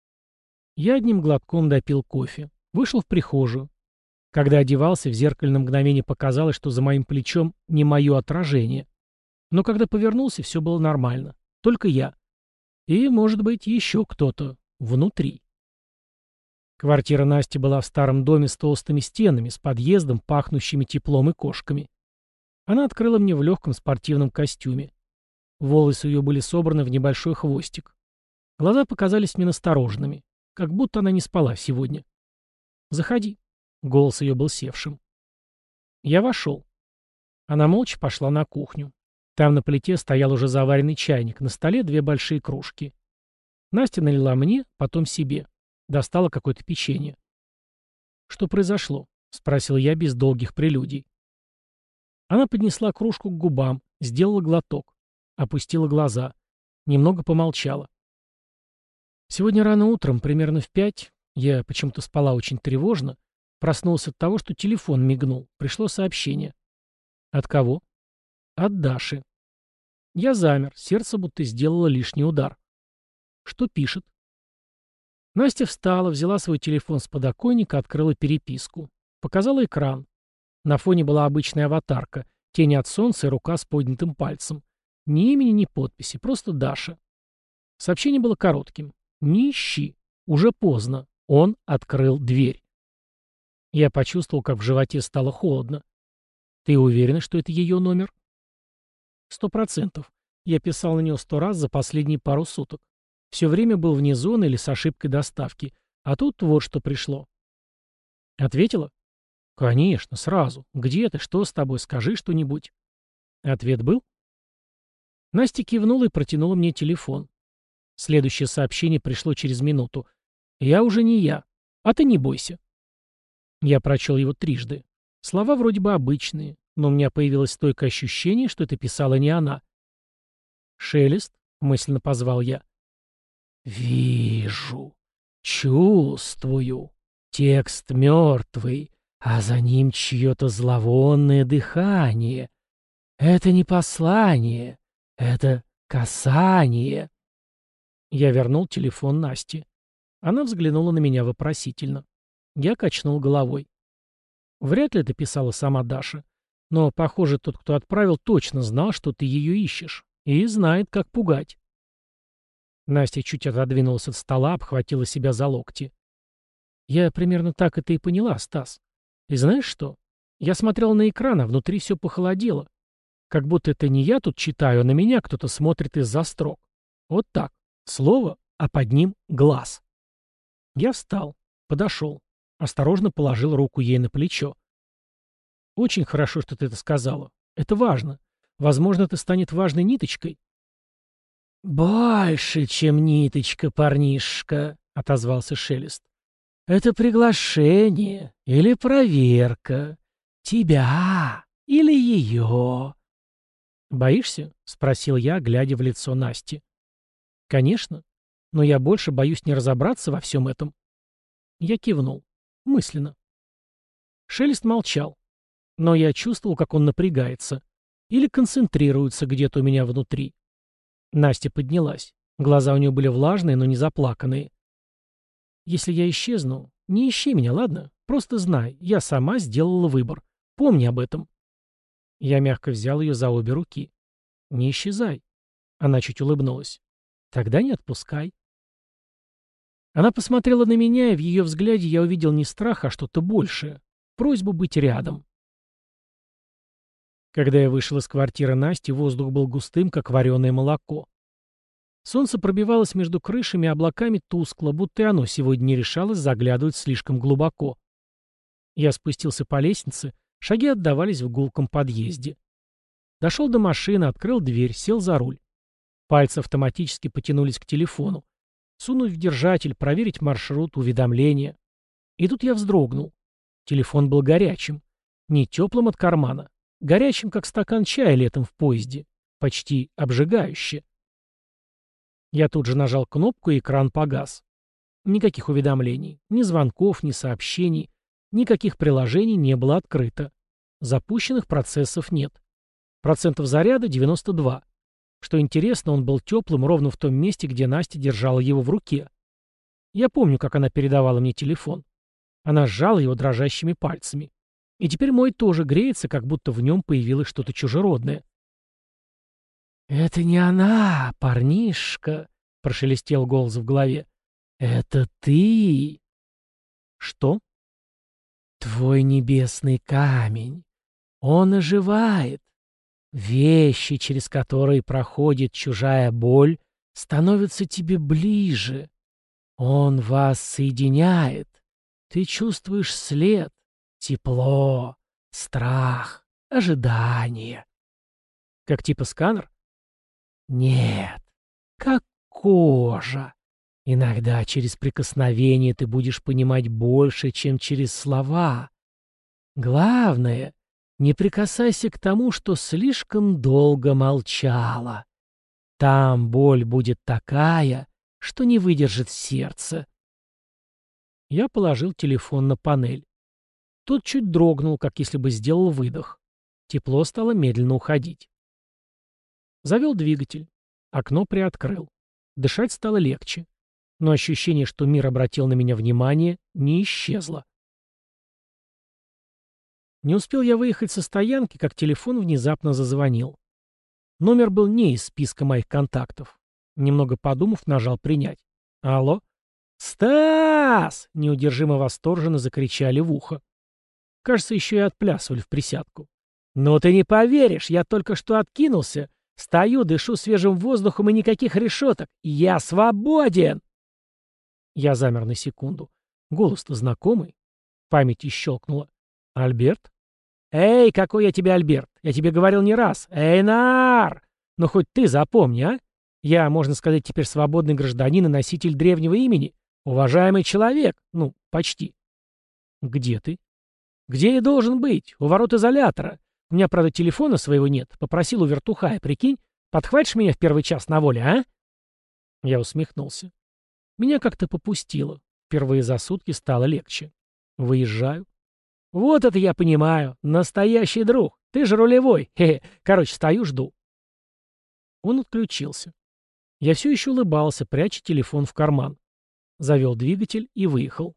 Я одним глотком допил кофе. Вышел в прихожую. Когда одевался, в зеркале на мгновение показалось, что за моим плечом не мое отражение. Но когда повернулся, все было нормально. Только я. И, может быть, еще кто-то внутри. Квартира Насти была в старом доме с толстыми стенами, с подъездом, пахнущими теплом и кошками. Она открыла мне в легком спортивном костюме. Волосы ее были собраны в небольшой хвостик. Глаза показались мне настороженными, как будто она не спала сегодня. «Заходи». Голос ее был севшим. Я вошел. Она молча пошла на кухню. Там на плите стоял уже заваренный чайник, на столе две большие кружки. Настя налила мне, потом себе. Достала какое-то печенье. «Что произошло?» — спросил я без долгих прелюдий. Она поднесла кружку к губам, сделала глоток, опустила глаза, немного помолчала. Сегодня рано утром, примерно в пять, я почему-то спала очень тревожно, проснулся от того, что телефон мигнул. Пришло сообщение. От кого? От Даши. Я замер, сердце будто сделало лишний удар. Что пишет? Настя встала, взяла свой телефон с подоконника, открыла переписку. Показала экран. На фоне была обычная аватарка, тень от солнца и рука с поднятым пальцем. Ни имени, ни подписи, просто Даша. Сообщение было коротким. «Не ищи. Уже поздно. Он открыл дверь». Я почувствовал, как в животе стало холодно. «Ты уверена, что это ее номер?» «Сто процентов. Я писал на нее сто раз за последние пару суток. Все время был вне зоны или с ошибкой доставки. А тут вот что пришло». «Ответила?» «Конечно, сразу. Где ты? Что с тобой? Скажи что-нибудь». Ответ был? Настя кивнула и протянула мне телефон. Следующее сообщение пришло через минуту. «Я уже не я. А ты не бойся». Я прочел его трижды. Слова вроде бы обычные, но у меня появилось стойкое ощущение, что это писала не она. «Шелест?» — мысленно позвал я. «Вижу, чувствую. Текст мертвый, а за ним чье-то зловонное дыхание. Это не послание, это касание». Я вернул телефон Насте. Она взглянула на меня вопросительно. Я качнул головой. Вряд ли это писала сама Даша. Но, похоже, тот, кто отправил, точно знал, что ты ее ищешь. И знает, как пугать. Настя чуть отодвинулась от стола, обхватила себя за локти. Я примерно так это и поняла, Стас. И знаешь что? Я смотрел на экран, а внутри все похолодело. Как будто это не я тут читаю, а на меня кто-то смотрит из-за строк. Вот так. Слово, а под ним глаз. Я встал, подошел, осторожно положил руку ей на плечо. «Очень хорошо, что ты это сказала. Это важно. Возможно, это станет важной ниточкой». «Больше, чем ниточка, парнишка», — отозвался Шелест. «Это приглашение или проверка. Тебя или ее». «Боишься?» — спросил я, глядя в лицо Насти. «Конечно. Но я больше боюсь не разобраться во всем этом». Я кивнул. Мысленно. Шелест молчал. Но я чувствовал, как он напрягается. Или концентрируется где-то у меня внутри. Настя поднялась. Глаза у нее были влажные, но не заплаканные. «Если я исчезну, не ищи меня, ладно? Просто знай, я сама сделала выбор. Помни об этом». Я мягко взял ее за обе руки. «Не исчезай». Она чуть улыбнулась. «Тогда не отпускай». Она посмотрела на меня, и в ее взгляде я увидел не страх, а что-то большее. Просьбу быть рядом. Когда я вышел из квартиры Насти, воздух был густым, как вареное молоко. Солнце пробивалось между крышами и облаками тускло, будто и оно сегодня не решалось заглядывать слишком глубоко. Я спустился по лестнице, шаги отдавались в гулком подъезде. Дошел до машины, открыл дверь, сел за руль. Пальцы автоматически потянулись к телефону. Сунуть в держатель, проверить маршрут, уведомления. И тут я вздрогнул. Телефон был горячим. Не теплым от кармана. Горячим, как стакан чая летом в поезде. Почти обжигающе. Я тут же нажал кнопку, и экран погас. Никаких уведомлений, ни звонков, ни сообщений, никаких приложений не было открыто. Запущенных процессов нет. Процентов заряда девяносто два. Что интересно, он был теплым ровно в том месте, где Настя держала его в руке. Я помню, как она передавала мне телефон. Она сжала его дрожащими пальцами. И теперь мой тоже греется, как будто в нем появилось что-то чужеродное. «Это не она, парнишка», — прошелестел голос в голове. «Это ты». «Что?» «Твой небесный камень. Он оживает. Вещи, через которые проходит чужая боль, становятся тебе ближе. Он вас соединяет. Ты чувствуешь след, тепло, страх, ожидание». «Как типа сканер?» «Нет, как кожа. Иногда через прикосновение ты будешь понимать больше, чем через слова. Главное, не прикасайся к тому, что слишком долго молчала. Там боль будет такая, что не выдержит сердце. Я положил телефон на панель. Тот чуть дрогнул, как если бы сделал выдох. Тепло стало медленно уходить. Завел двигатель. Окно приоткрыл. Дышать стало легче. Но ощущение, что мир обратил на меня внимание, не исчезло. Не успел я выехать со стоянки, как телефон внезапно зазвонил. Номер был не из списка моих контактов. Немного подумав, нажал «принять». «Алло?» «Стас!» — неудержимо восторженно закричали в ухо. Кажется, еще и отплясывали в присядку. «Ну ты не поверишь, я только что откинулся. Стою, дышу свежим воздухом и никаких решеток. Я свободен!» Я замер на секунду. Голос-то знакомый. В памяти щелкнуло. «Альберт?» «Эй, какой я тебе Альберт? Я тебе говорил не раз. Эйнар! Ну хоть ты запомни, а? Я, можно сказать, теперь свободный гражданин и носитель древнего имени. Уважаемый человек. Ну, почти». «Где ты?» «Где я должен быть? У ворот изолятора. У меня, правда, телефона своего нет. Попросил у вертухая, прикинь. Подхватишь меня в первый час на воле, а?» Я усмехнулся. Меня как-то попустило. Впервые за сутки стало легче. Выезжаю. «Вот это я понимаю. Настоящий друг. Ты же рулевой. Хе-хе. Короче, стою, жду». Он отключился. Я все еще улыбался, пряча телефон в карман. Завел двигатель и выехал.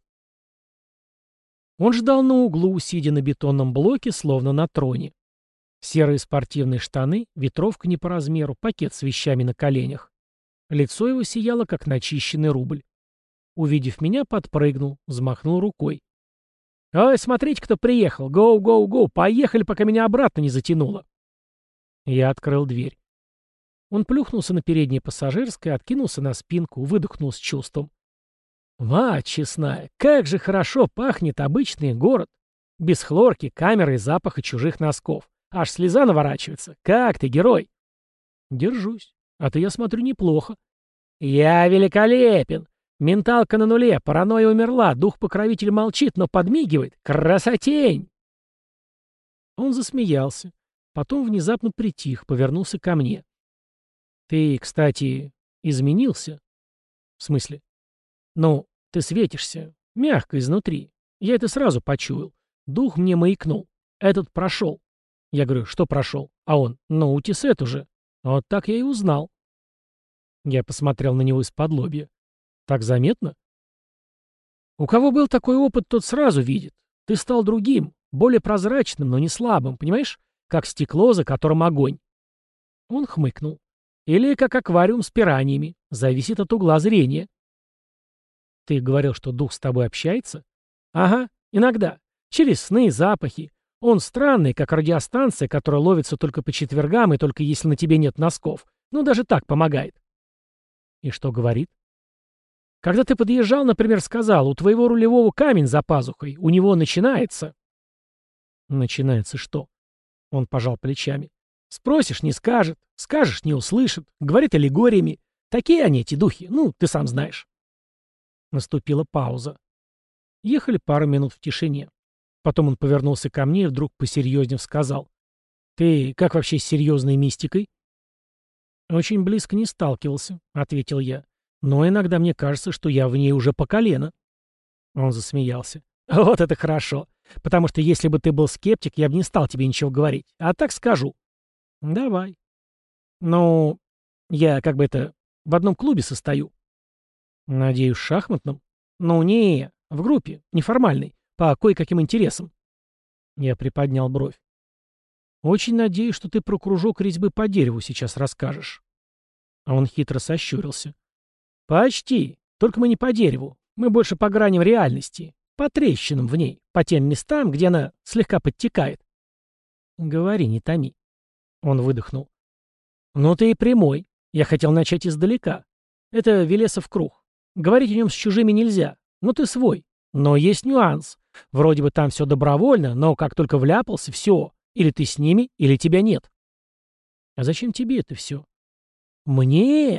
Он ждал на углу, сидя на бетонном блоке, словно на троне. Серые спортивные штаны, ветровка не по размеру, пакет с вещами на коленях. Лицо его сияло, как начищенный рубль. Увидев меня, подпрыгнул, взмахнул рукой. «Ой, смотрите, кто приехал! Гоу, гоу, гоу! Поехали, пока меня обратно не затянуло!» Я открыл дверь. Он плюхнулся на переднее пассажирское, откинулся на спинку, выдохнул с чувством. «Мать честная, как же хорошо пахнет обычный город! Без хлорки, камеры и запаха чужих носков. Аж слеза наворачивается. Как ты, герой?» «Держусь. А ты, я смотрю, неплохо». «Я великолепен! Менталка на нуле, паранойя умерла, дух-покровитель молчит, но подмигивает. Красотень!» Он засмеялся. Потом внезапно притих, повернулся ко мне. «Ты, кстати, изменился?» «В смысле?» «Ну, ты светишься. Мягко изнутри. Я это сразу почуял. Дух мне маякнул. Этот прошел». Я говорю: «Что прошел?» А он: «Ну, утисет уже». Вот так я и узнал. Я посмотрел на него из-под лобья. «Так заметно?» «У кого был такой опыт, тот сразу видит. Ты стал другим, более прозрачным, но не слабым, понимаешь? Как стекло, за которым огонь». Он хмыкнул. «Или как аквариум с пираньями. Зависит от угла зрения». «Ты говорил, что дух с тобой общается?» «Ага, иногда. Через сны, запахи. Он странный, как радиостанция, которая ловится только по четвергам и только если на тебе нет носков. Ну, даже так помогает». «И что говорит?» «Когда ты подъезжал, например, сказал, у твоего рулевого камень за пазухой, у него начинается». «Начинается что?» Он пожал плечами. «Спросишь — не скажет, скажешь — не услышит, говорит аллегориями. Такие они, эти духи, ну, ты сам знаешь». Наступила пауза. Ехали пару минут в тишине. Потом он повернулся ко мне и вдруг посерьезнее сказал: «Ты как вообще с серьезной мистикой?» «Очень близко не сталкивался», — ответил я. «Но иногда мне кажется, что я в ней уже по колено». Он засмеялся. «Вот это хорошо. Потому что если бы ты был скептик, я бы не стал тебе ничего говорить. А так скажу». «Давай». «Ну, я как бы это в одном клубе состою». «Надеюсь, шахматном?» «Ну, не, в группе, неформальной, по кое-каким интересам». Я приподнял бровь. «Очень надеюсь, что ты про кружок резьбы по дереву сейчас расскажешь». А он хитро сощурился. «Почти. Только мы не по дереву. Мы больше по граням реальности. По трещинам в ней. По тем местам, где она слегка подтекает». «Говори, не томи». Он выдохнул. «Ну ты и прямой. Я хотел начать издалека. Это Велесов круг. Говорить о нем с чужими нельзя. Но ты свой. Но есть нюанс. Вроде бы там все добровольно, но как только вляпался, все. Или ты с ними, или тебя нет». «А зачем тебе это все?» «Мне?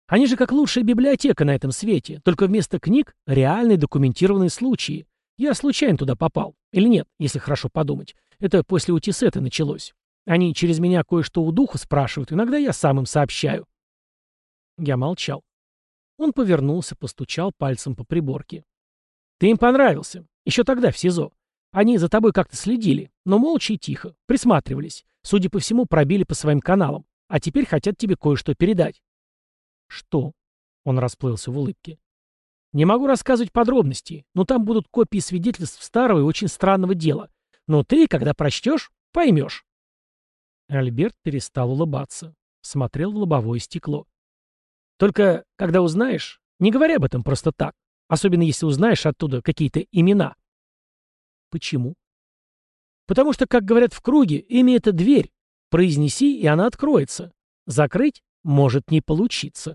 Они же как лучшая библиотека на этом свете, только вместо книг — реальные документированные случаи. Я случайно туда попал. Или нет, если хорошо подумать. Это после Утисета началось. Они через меня кое-что у духа спрашивают, иногда я сам им сообщаю. Я молчал. Он повернулся, постучал пальцем по приборке. Ты им понравился. Еще тогда, в СИЗО. Они за тобой как-то следили, но молча и тихо, присматривались. Судя по всему, пробили по своим каналам. А теперь хотят тебе кое-что передать. Что? Он расплылся в улыбке. Не могу рассказывать подробностей, но там будут копии свидетельств старого и очень странного дела. Но ты, когда прочтешь, поймешь. Альберт перестал улыбаться. Смотрел в лобовое стекло. Только, когда узнаешь, не говори об этом просто так. Особенно, если узнаешь оттуда какие-то имена. Почему? Потому что, как говорят в круге, имя — это дверь. Произнеси, и она откроется. Закрыть может не получиться.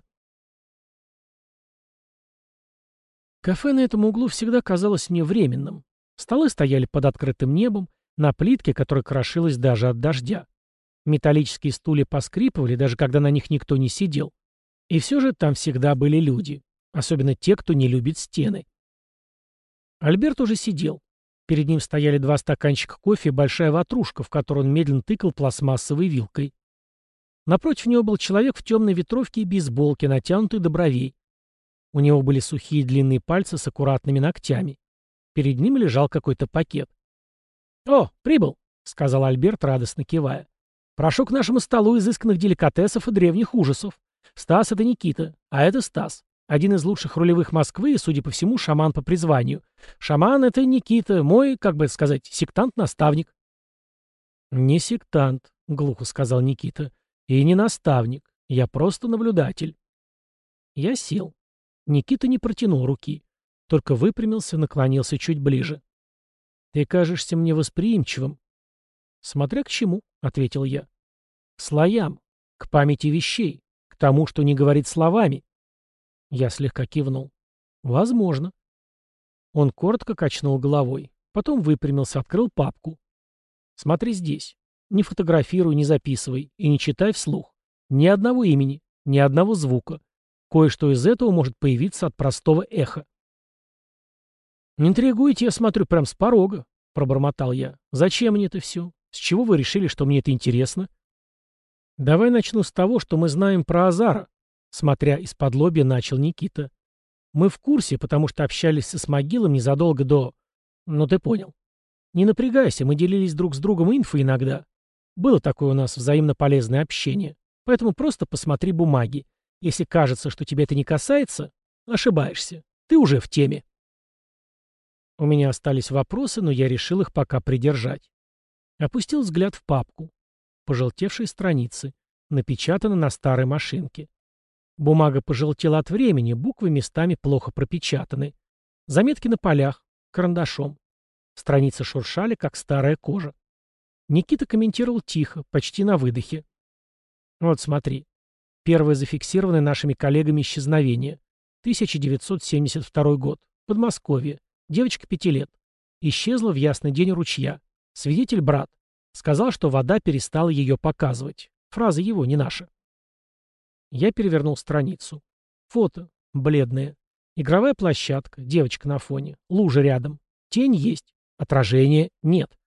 Кафе на этом углу всегда казалось мне временным. Столы стояли под открытым небом, на плитке, которая крошилась даже от дождя. Металлические стулья поскрипывали, даже когда на них никто не сидел. И все же там всегда были люди. Особенно те, кто не любит стены. Альберт уже сидел. Перед ним стояли два стаканчика кофе и большая ватрушка, в которую он медленно тыкал пластмассовой вилкой. Напротив него был человек в темной ветровке и бейсболке, натянутой до бровей. У него были сухие длинные пальцы с аккуратными ногтями. Перед ним лежал какой-то пакет. «О, прибыл!» — сказал Альберт, радостно кивая. «Прошу к нашему столу изысканных деликатесов и древних ужасов. Стас — это Никита, а это Стас. Один из лучших рулевых Москвы и, судя по всему, шаман по призванию. Шаман — это Никита, мой, как бы это сказать, сектант-наставник». «Не сектант», — глухо сказал Никита. «И не наставник. Я просто наблюдатель». Я сел. Никита не протянул руки. Только выпрямился, наклонился чуть ближе. «Ты кажешься мне восприимчивым». «Смотря к чему», — ответил я. «К слоям, к памяти вещей, к тому, что не говорит словами». Я слегка кивнул. «Возможно». Он коротко качнул головой. Потом выпрямился, открыл папку. «Смотри здесь. Не фотографируй, не записывай и не читай вслух. Ни одного имени, ни одного звука. Кое-что из этого может появиться от простого эха». «Интригуете, я смотрю, прям с порога», — пробормотал я. «Зачем мне это все? С чего вы решили, что мне это интересно?» «Давай начну с того, что мы знаем про Азара», — смотря из-под лобья начал Никита. «Мы в курсе, потому что общались с Исмагилом незадолго до... Ну, ты понял. Не напрягайся, мы делились друг с другом инфой иногда. Было такое у нас взаимно полезное общение. Поэтому просто посмотри бумаги. Если кажется, что тебя это не касается, ошибаешься. Ты уже в теме». У меня остались вопросы, но я решил их пока придержать. Опустил взгляд в папку. Пожелтевшие страницы. Напечатано на старой машинке. Бумага пожелтела от времени, буквы местами плохо пропечатаны. Заметки на полях, карандашом. Страницы шуршали, как старая кожа. Никита комментировал тихо, почти на выдохе. «Вот смотри. Первое зафиксированное нашими коллегами исчезновение. тысяча девятьсот семьдесят второй год. Подмосковье. Девочка пяти лет. Исчезла в ясный день у ручья. Свидетель брат. Сказал, что вода перестала ее показывать. Фраза его, не наша». Я перевернул страницу. Фото. Бледное. Игровая площадка. Девочка на фоне. Лужа рядом. Тень есть. Отражения нет.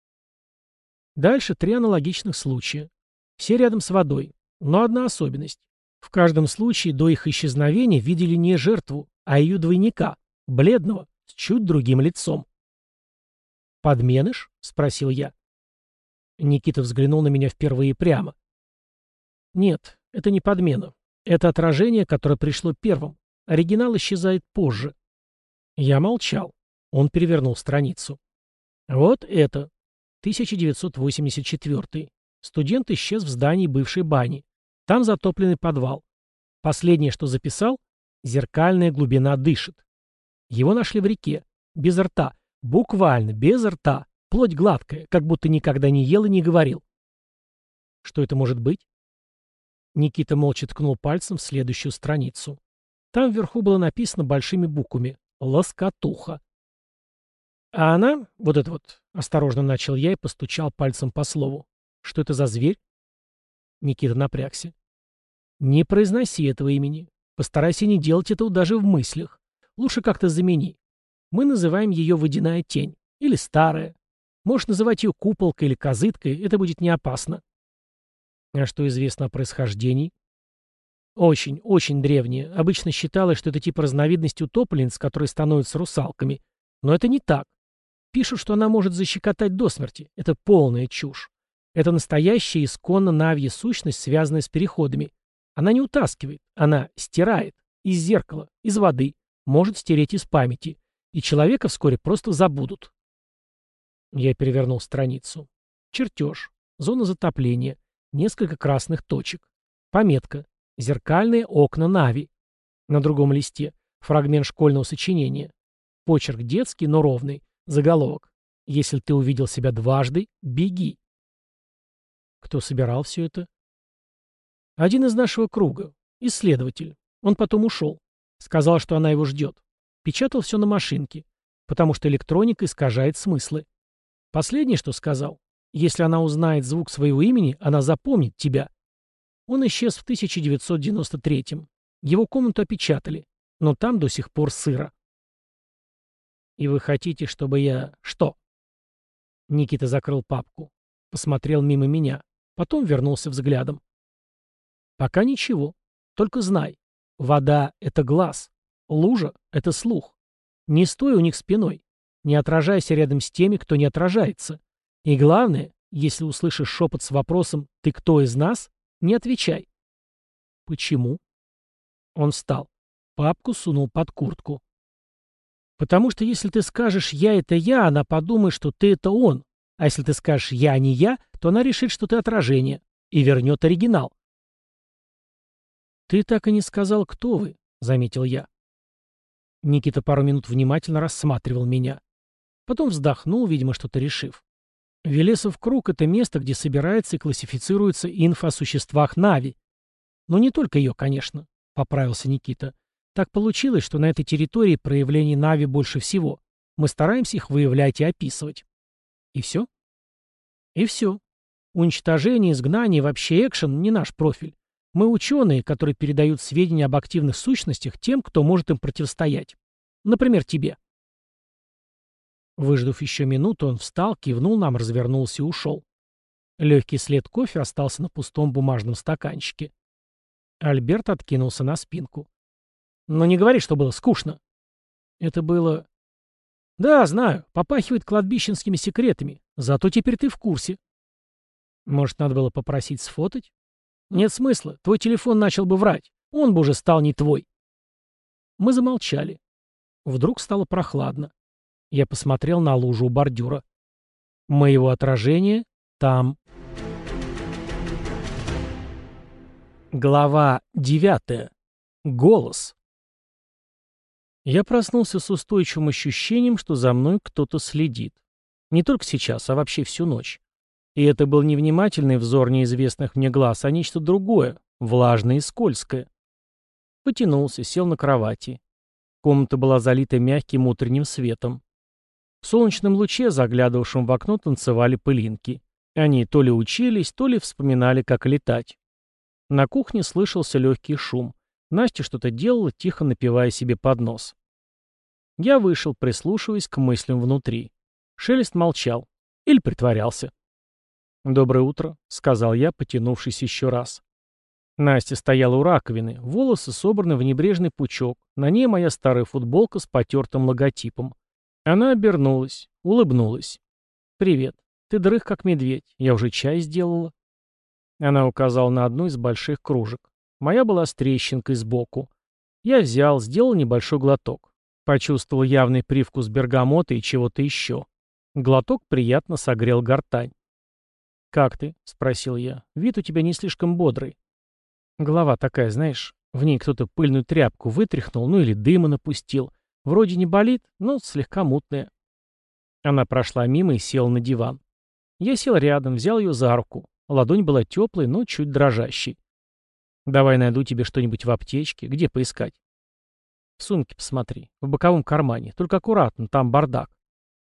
Дальше три аналогичных случая. Все рядом с водой. Но одна особенность. В каждом случае до их исчезновения видели не жертву, а ее двойника. Бледного, с чуть другим лицом. «Подменыш?» — спросил я. Никита взглянул на меня впервые прямо. «Нет, это не подмена. Это отражение, которое пришло первым. Оригинал исчезает позже». Я молчал. Он перевернул страницу. «Вот это. тысяча девятьсот восемьдесят четвёртый. Студент исчез в здании бывшей бани. Там затопленный подвал. Последнее, что записал — зеркальная глубина дышит. Его нашли в реке. Без рта. Буквально, без рта. Плоть гладкая, как будто никогда не ел и не говорил». «Что это может быть?» Никита молча ткнул пальцем в следующую страницу. Там вверху было написано большими буквами «Лоскотуха». «А она, вот это вот», — осторожно начал я и постучал пальцем по слову. «Что это за зверь?» Никита напрягся. «Не произноси этого имени. Постарайся не делать этого даже в мыслях. Лучше как-то замени. Мы называем ее водяная тень. Или старая. Можешь называть ее куполкой или козыткой, это будет не опасно. А что известно о происхождении? Очень, очень древнее. Обычно считалось, что это типа разновидность утопленниц, которые становятся русалками. Но это не так. Пишут, что она может защекотать до смерти. Это полная чушь. Это настоящая исконно навья сущность, связанная с переходами. Она не утаскивает, она стирает. Из зеркала, из воды. Может стереть из памяти. И человека вскоре просто забудут. Я перевернул страницу. Чертеж. Зона затопления. Несколько красных точек. Пометка. Зеркальные окна Нави. На другом листе. Фрагмент школьного сочинения. Почерк детский, но ровный. Заголовок. Если ты увидел себя дважды, беги. Кто собирал все это? Один из нашего круга. Исследователь. Он потом ушел. Сказал, что она его ждет. Печатал все на машинке. Потому что электроника искажает смыслы. Последнее, что сказал. Если она узнает звук своего имени, она запомнит тебя. Он исчез в тысяча девятьсот девяносто третьем. Его комнату опечатали. Но там до сих пор сыро. И вы хотите, чтобы я... Что? Никита закрыл папку. Посмотрел мимо меня. Потом вернулся взглядом. Пока ничего. Только знай. Вода — это глаз. Лужа — это слух. Не стой у них спиной. Не отражайся рядом с теми, кто не отражается. И главное, если услышишь шепот с вопросом «Ты кто из нас?», не отвечай. Почему? Он встал. Папку сунул под куртку. Потому что если ты скажешь «я» — это я, она подумает, что ты — это он. А если ты скажешь «я» — а не я, то она решит, что ты отражение. И вернет оригинал. «Ты так и не сказал, кто вы», — заметил я. Никита пару минут внимательно рассматривал меня. Потом вздохнул, видимо, что-то решив. Велесов круг — это место, где собирается и классифицируется инфа о существах Нави. Но не только ее, конечно, — поправился Никита. Так получилось, что на этой территории проявлений Нави больше всего. Мы стараемся их выявлять и описывать. И все? И все. Уничтожение, изгнание и вообще экшен — не наш профиль. Мы ученые, которые передают сведения об активных сущностях тем, кто может им противостоять. Например, тебе. Выждав еще минуту, он встал, кивнул нам, развернулся и ушел. Легкий след кофе остался на пустом бумажном стаканчике. Альберт откинулся на спинку. «Но не говори, что было скучно». «Это было...» «Да, знаю, попахивает кладбищенскими секретами. Зато теперь ты в курсе». «Может, надо было попросить сфотать?» «Нет смысла. Твой телефон начал бы врать. Он бы уже стал не твой». Мы замолчали. Вдруг стало прохладно. Я посмотрел на лужу у бордюра. Моего отражения там. Глава девятая. Голос. Я проснулся с устойчивым ощущением, что за мной кто-то следит. Не только сейчас, а вообще всю ночь. И это был не внимательный взор неизвестных мне глаз, а нечто другое, влажное и скользкое. Потянулся, сел на кровати. Комната была залита мягким утренним светом. В солнечном луче, заглядывавшем в окно, танцевали пылинки. Они то ли учились, то ли вспоминали, как летать. На кухне слышался легкий шум. Настя что-то делала, тихо напевая себе под нос. Я вышел, прислушиваясь к мыслям внутри. Шелест молчал. Или притворялся. «Доброе утро», — сказал я, потянувшись еще раз. Настя стояла у раковины, волосы собраны в небрежный пучок, на ней моя старая футболка с потертым логотипом. Она обернулась, улыбнулась. «Привет. Ты дрых, как медведь. Я уже чай сделала». Она указала на одну из больших кружек. Моя была с трещинкой сбоку. Я взял, сделал небольшой глоток. Почувствовал явный привкус бергамота и чего-то еще. Глоток приятно согрел гортань. «Как ты?» — спросил я. «Вид у тебя не слишком бодрый». Голова такая, знаешь, в ней кто-то пыльную тряпку вытряхнул, ну или дыма напустил. Вроде не болит, но слегка мутная. Она прошла мимо и села на диван. Я сел рядом, взял ее за руку. Ладонь была теплой, но чуть дрожащей. «Давай найду тебе что-нибудь в аптечке. Где поискать?» «В сумке посмотри. В боковом кармане. Только аккуратно, там бардак».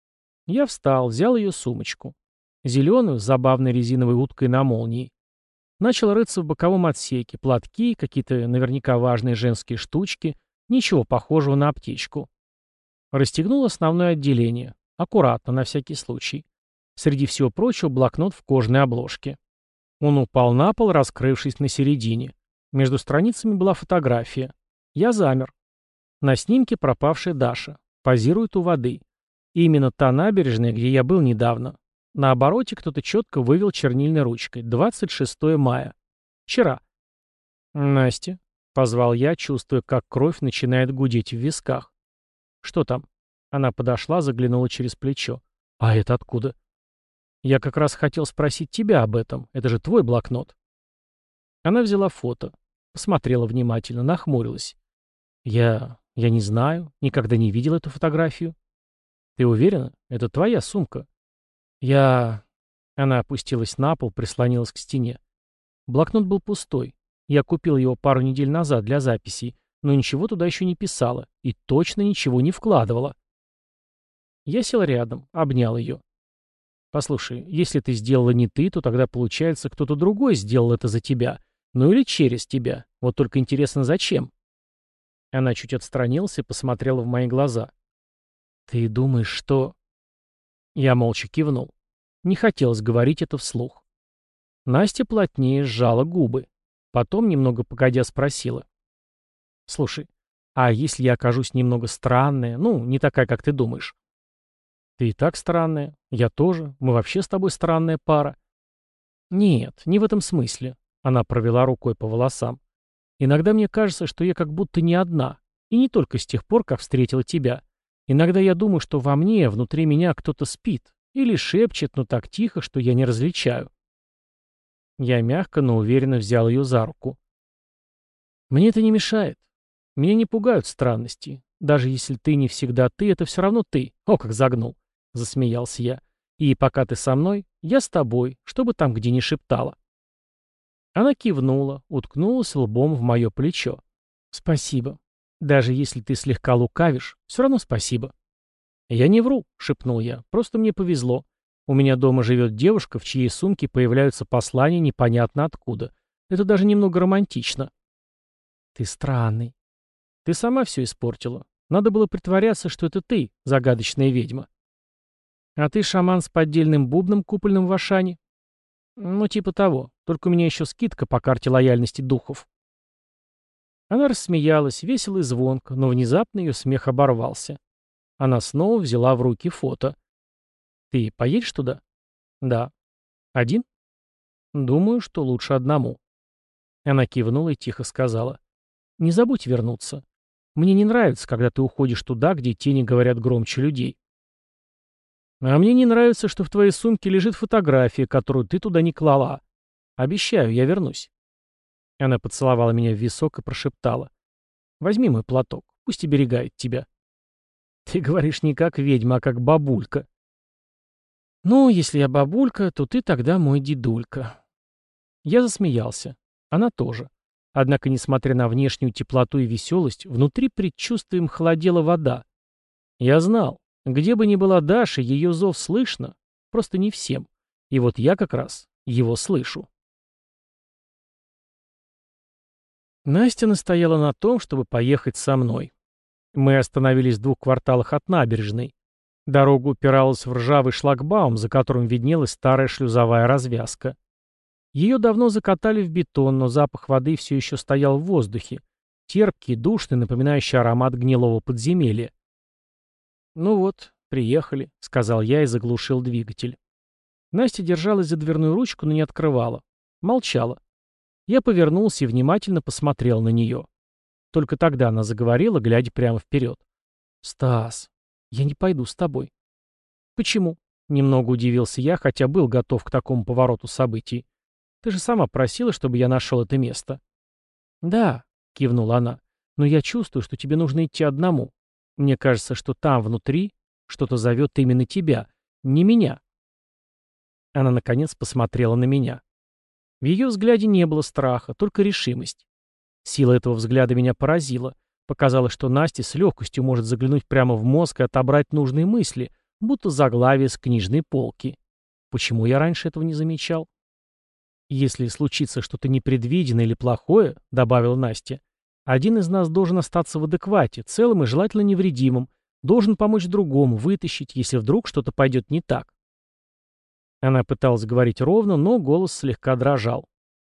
Я встал, взял ее сумочку. Зеленую, с забавной резиновой уткой на молнии. Начал рыться в боковом отсеке. Платки, какие-то наверняка важные женские штучки. Ничего похожего на аптечку. Расстегнул основное отделение. Аккуратно, на всякий случай. Среди всего прочего блокнот в кожаной обложке. Он упал на пол, раскрывшись на середине. Между страницами была фотография. Я замер. На снимке пропавшая Даша. Позирует у воды. И именно та набережная, где я был недавно. На обороте кто-то четко вывел чернильной ручкой. двадцать шестое мая. Вчера. «Настя», — позвал я, чувствуя, как кровь начинает гудеть в висках. «Что там?» Она подошла, заглянула через плечо. «А это откуда?» «Я как раз хотел спросить тебя об этом. Это же твой блокнот». Она взяла фото. Посмотрела внимательно, нахмурилась. «Я... я не знаю. Никогда не видел эту фотографию». «Ты уверена? Это твоя сумка?» «Я...» Она опустилась на пол, прислонилась к стене. Блокнот был пустой. Я купил его пару недель назад для записей, но ничего туда еще не писала и точно ничего не вкладывала. Я сел рядом, обнял ее. «Послушай, если ты сделала не ты, то тогда, получается, кто-то другой сделал это за тебя. Ну или через тебя. Вот только интересно, зачем?» Она чуть отстранилась и посмотрела в мои глаза. «Ты думаешь, что...» Я молча кивнул. Не хотелось говорить это вслух. Настя плотнее сжала губы. Потом, немного погодя, спросила. «Слушай, а если я окажусь немного странная, ну, не такая, как ты думаешь?» «Ты и так странная. Я тоже. Мы вообще с тобой странная пара». «Нет, не в этом смысле». Она провела рукой по волосам. «Иногда мне кажется, что я как будто не одна. И не только с тех пор, как встретила тебя. Иногда я думаю, что во мне, внутри меня кто-то спит. Или шепчет, но так тихо, что я не различаю». Я мягко, но уверенно взял ее за руку. «Мне это не мешает. Меня не пугают странности. Даже если ты не всегда ты, это все равно ты. О, как загнул!» — засмеялся я. «И пока ты со мной, я с тобой, чтобы там где ни шептала». Она кивнула, уткнулась лбом в мое плечо. «Спасибо. Даже если ты слегка лукавишь, все равно спасибо». «Я не вру», — шепнул я. «Просто мне повезло. У меня дома живет девушка, в чьей сумке появляются послания непонятно откуда. Это даже немного романтично». «Ты странный. Ты сама все испортила. Надо было притворяться, что это ты, загадочная ведьма». «А ты шаман с поддельным бубном, купольным в Ашане?» «Ну, типа того. Только у меня еще скидка по карте лояльности духов». Она рассмеялась, весело и звонко, но внезапно ее смех оборвался. Она снова взяла в руки фото. «Ты поедешь туда?» «Да». «Один?» «Думаю, что лучше одному». Она кивнула и тихо сказала. «Не забудь вернуться. Мне не нравится, когда ты уходишь туда, где тени говорят громче людей». «А мне не нравится, что в твоей сумке лежит фотография, которую ты туда не клала. Обещаю, я вернусь». Она поцеловала меня в висок и прошептала. «Возьми мой платок, пусть оберегает тебя». «Ты говоришь не как ведьма, а как бабулька». «Ну, если я бабулька, то ты тогда мой дедулька». Я засмеялся. Она тоже. Однако, несмотря на внешнюю теплоту и веселость, внутри предчувствием холодела вода. Я знал, где бы ни была Даша, ее зов слышно, просто не всем. И вот я как раз его слышу. Настя настояла на том, чтобы поехать со мной. Мы остановились в двух кварталах от набережной. Дорога упиралась в ржавый шлагбаум, за которым виднелась старая шлюзовая развязка. Ее давно закатали в бетон, но запах воды все еще стоял в воздухе. Терпкий, душный, напоминающий аромат гнилого подземелья. «Ну вот, приехали», — сказал я и заглушил двигатель. Настя держалась за дверную ручку, но не открывала. Молчала. Я повернулся и внимательно посмотрел на нее. Только тогда она заговорила, глядя прямо вперед. «Стас, я не пойду с тобой». «Почему?» — немного удивился я, хотя был готов к такому повороту событий. «Ты же сама просила, чтобы я нашел это место». «Да», — кивнула она, — «но я чувствую, что тебе нужно идти одному. Мне кажется, что там, внутри, что-то зовет именно тебя, не меня». Она, наконец, посмотрела на меня. В ее взгляде не было страха, только решимость. Сила этого взгляда меня поразила. Показалось, что Настя с легкостью может заглянуть прямо в мозг и отобрать нужные мысли, будто заглавие с книжной полки. Почему я раньше этого не замечал? Если случится что-то непредвиденное или плохое, добавила Настя, один из нас должен остаться в адеквате, целым и желательно невредимым, должен помочь другому, вытащить, если вдруг что-то пойдет не так. Она пыталась говорить ровно, но голос слегка дрожал.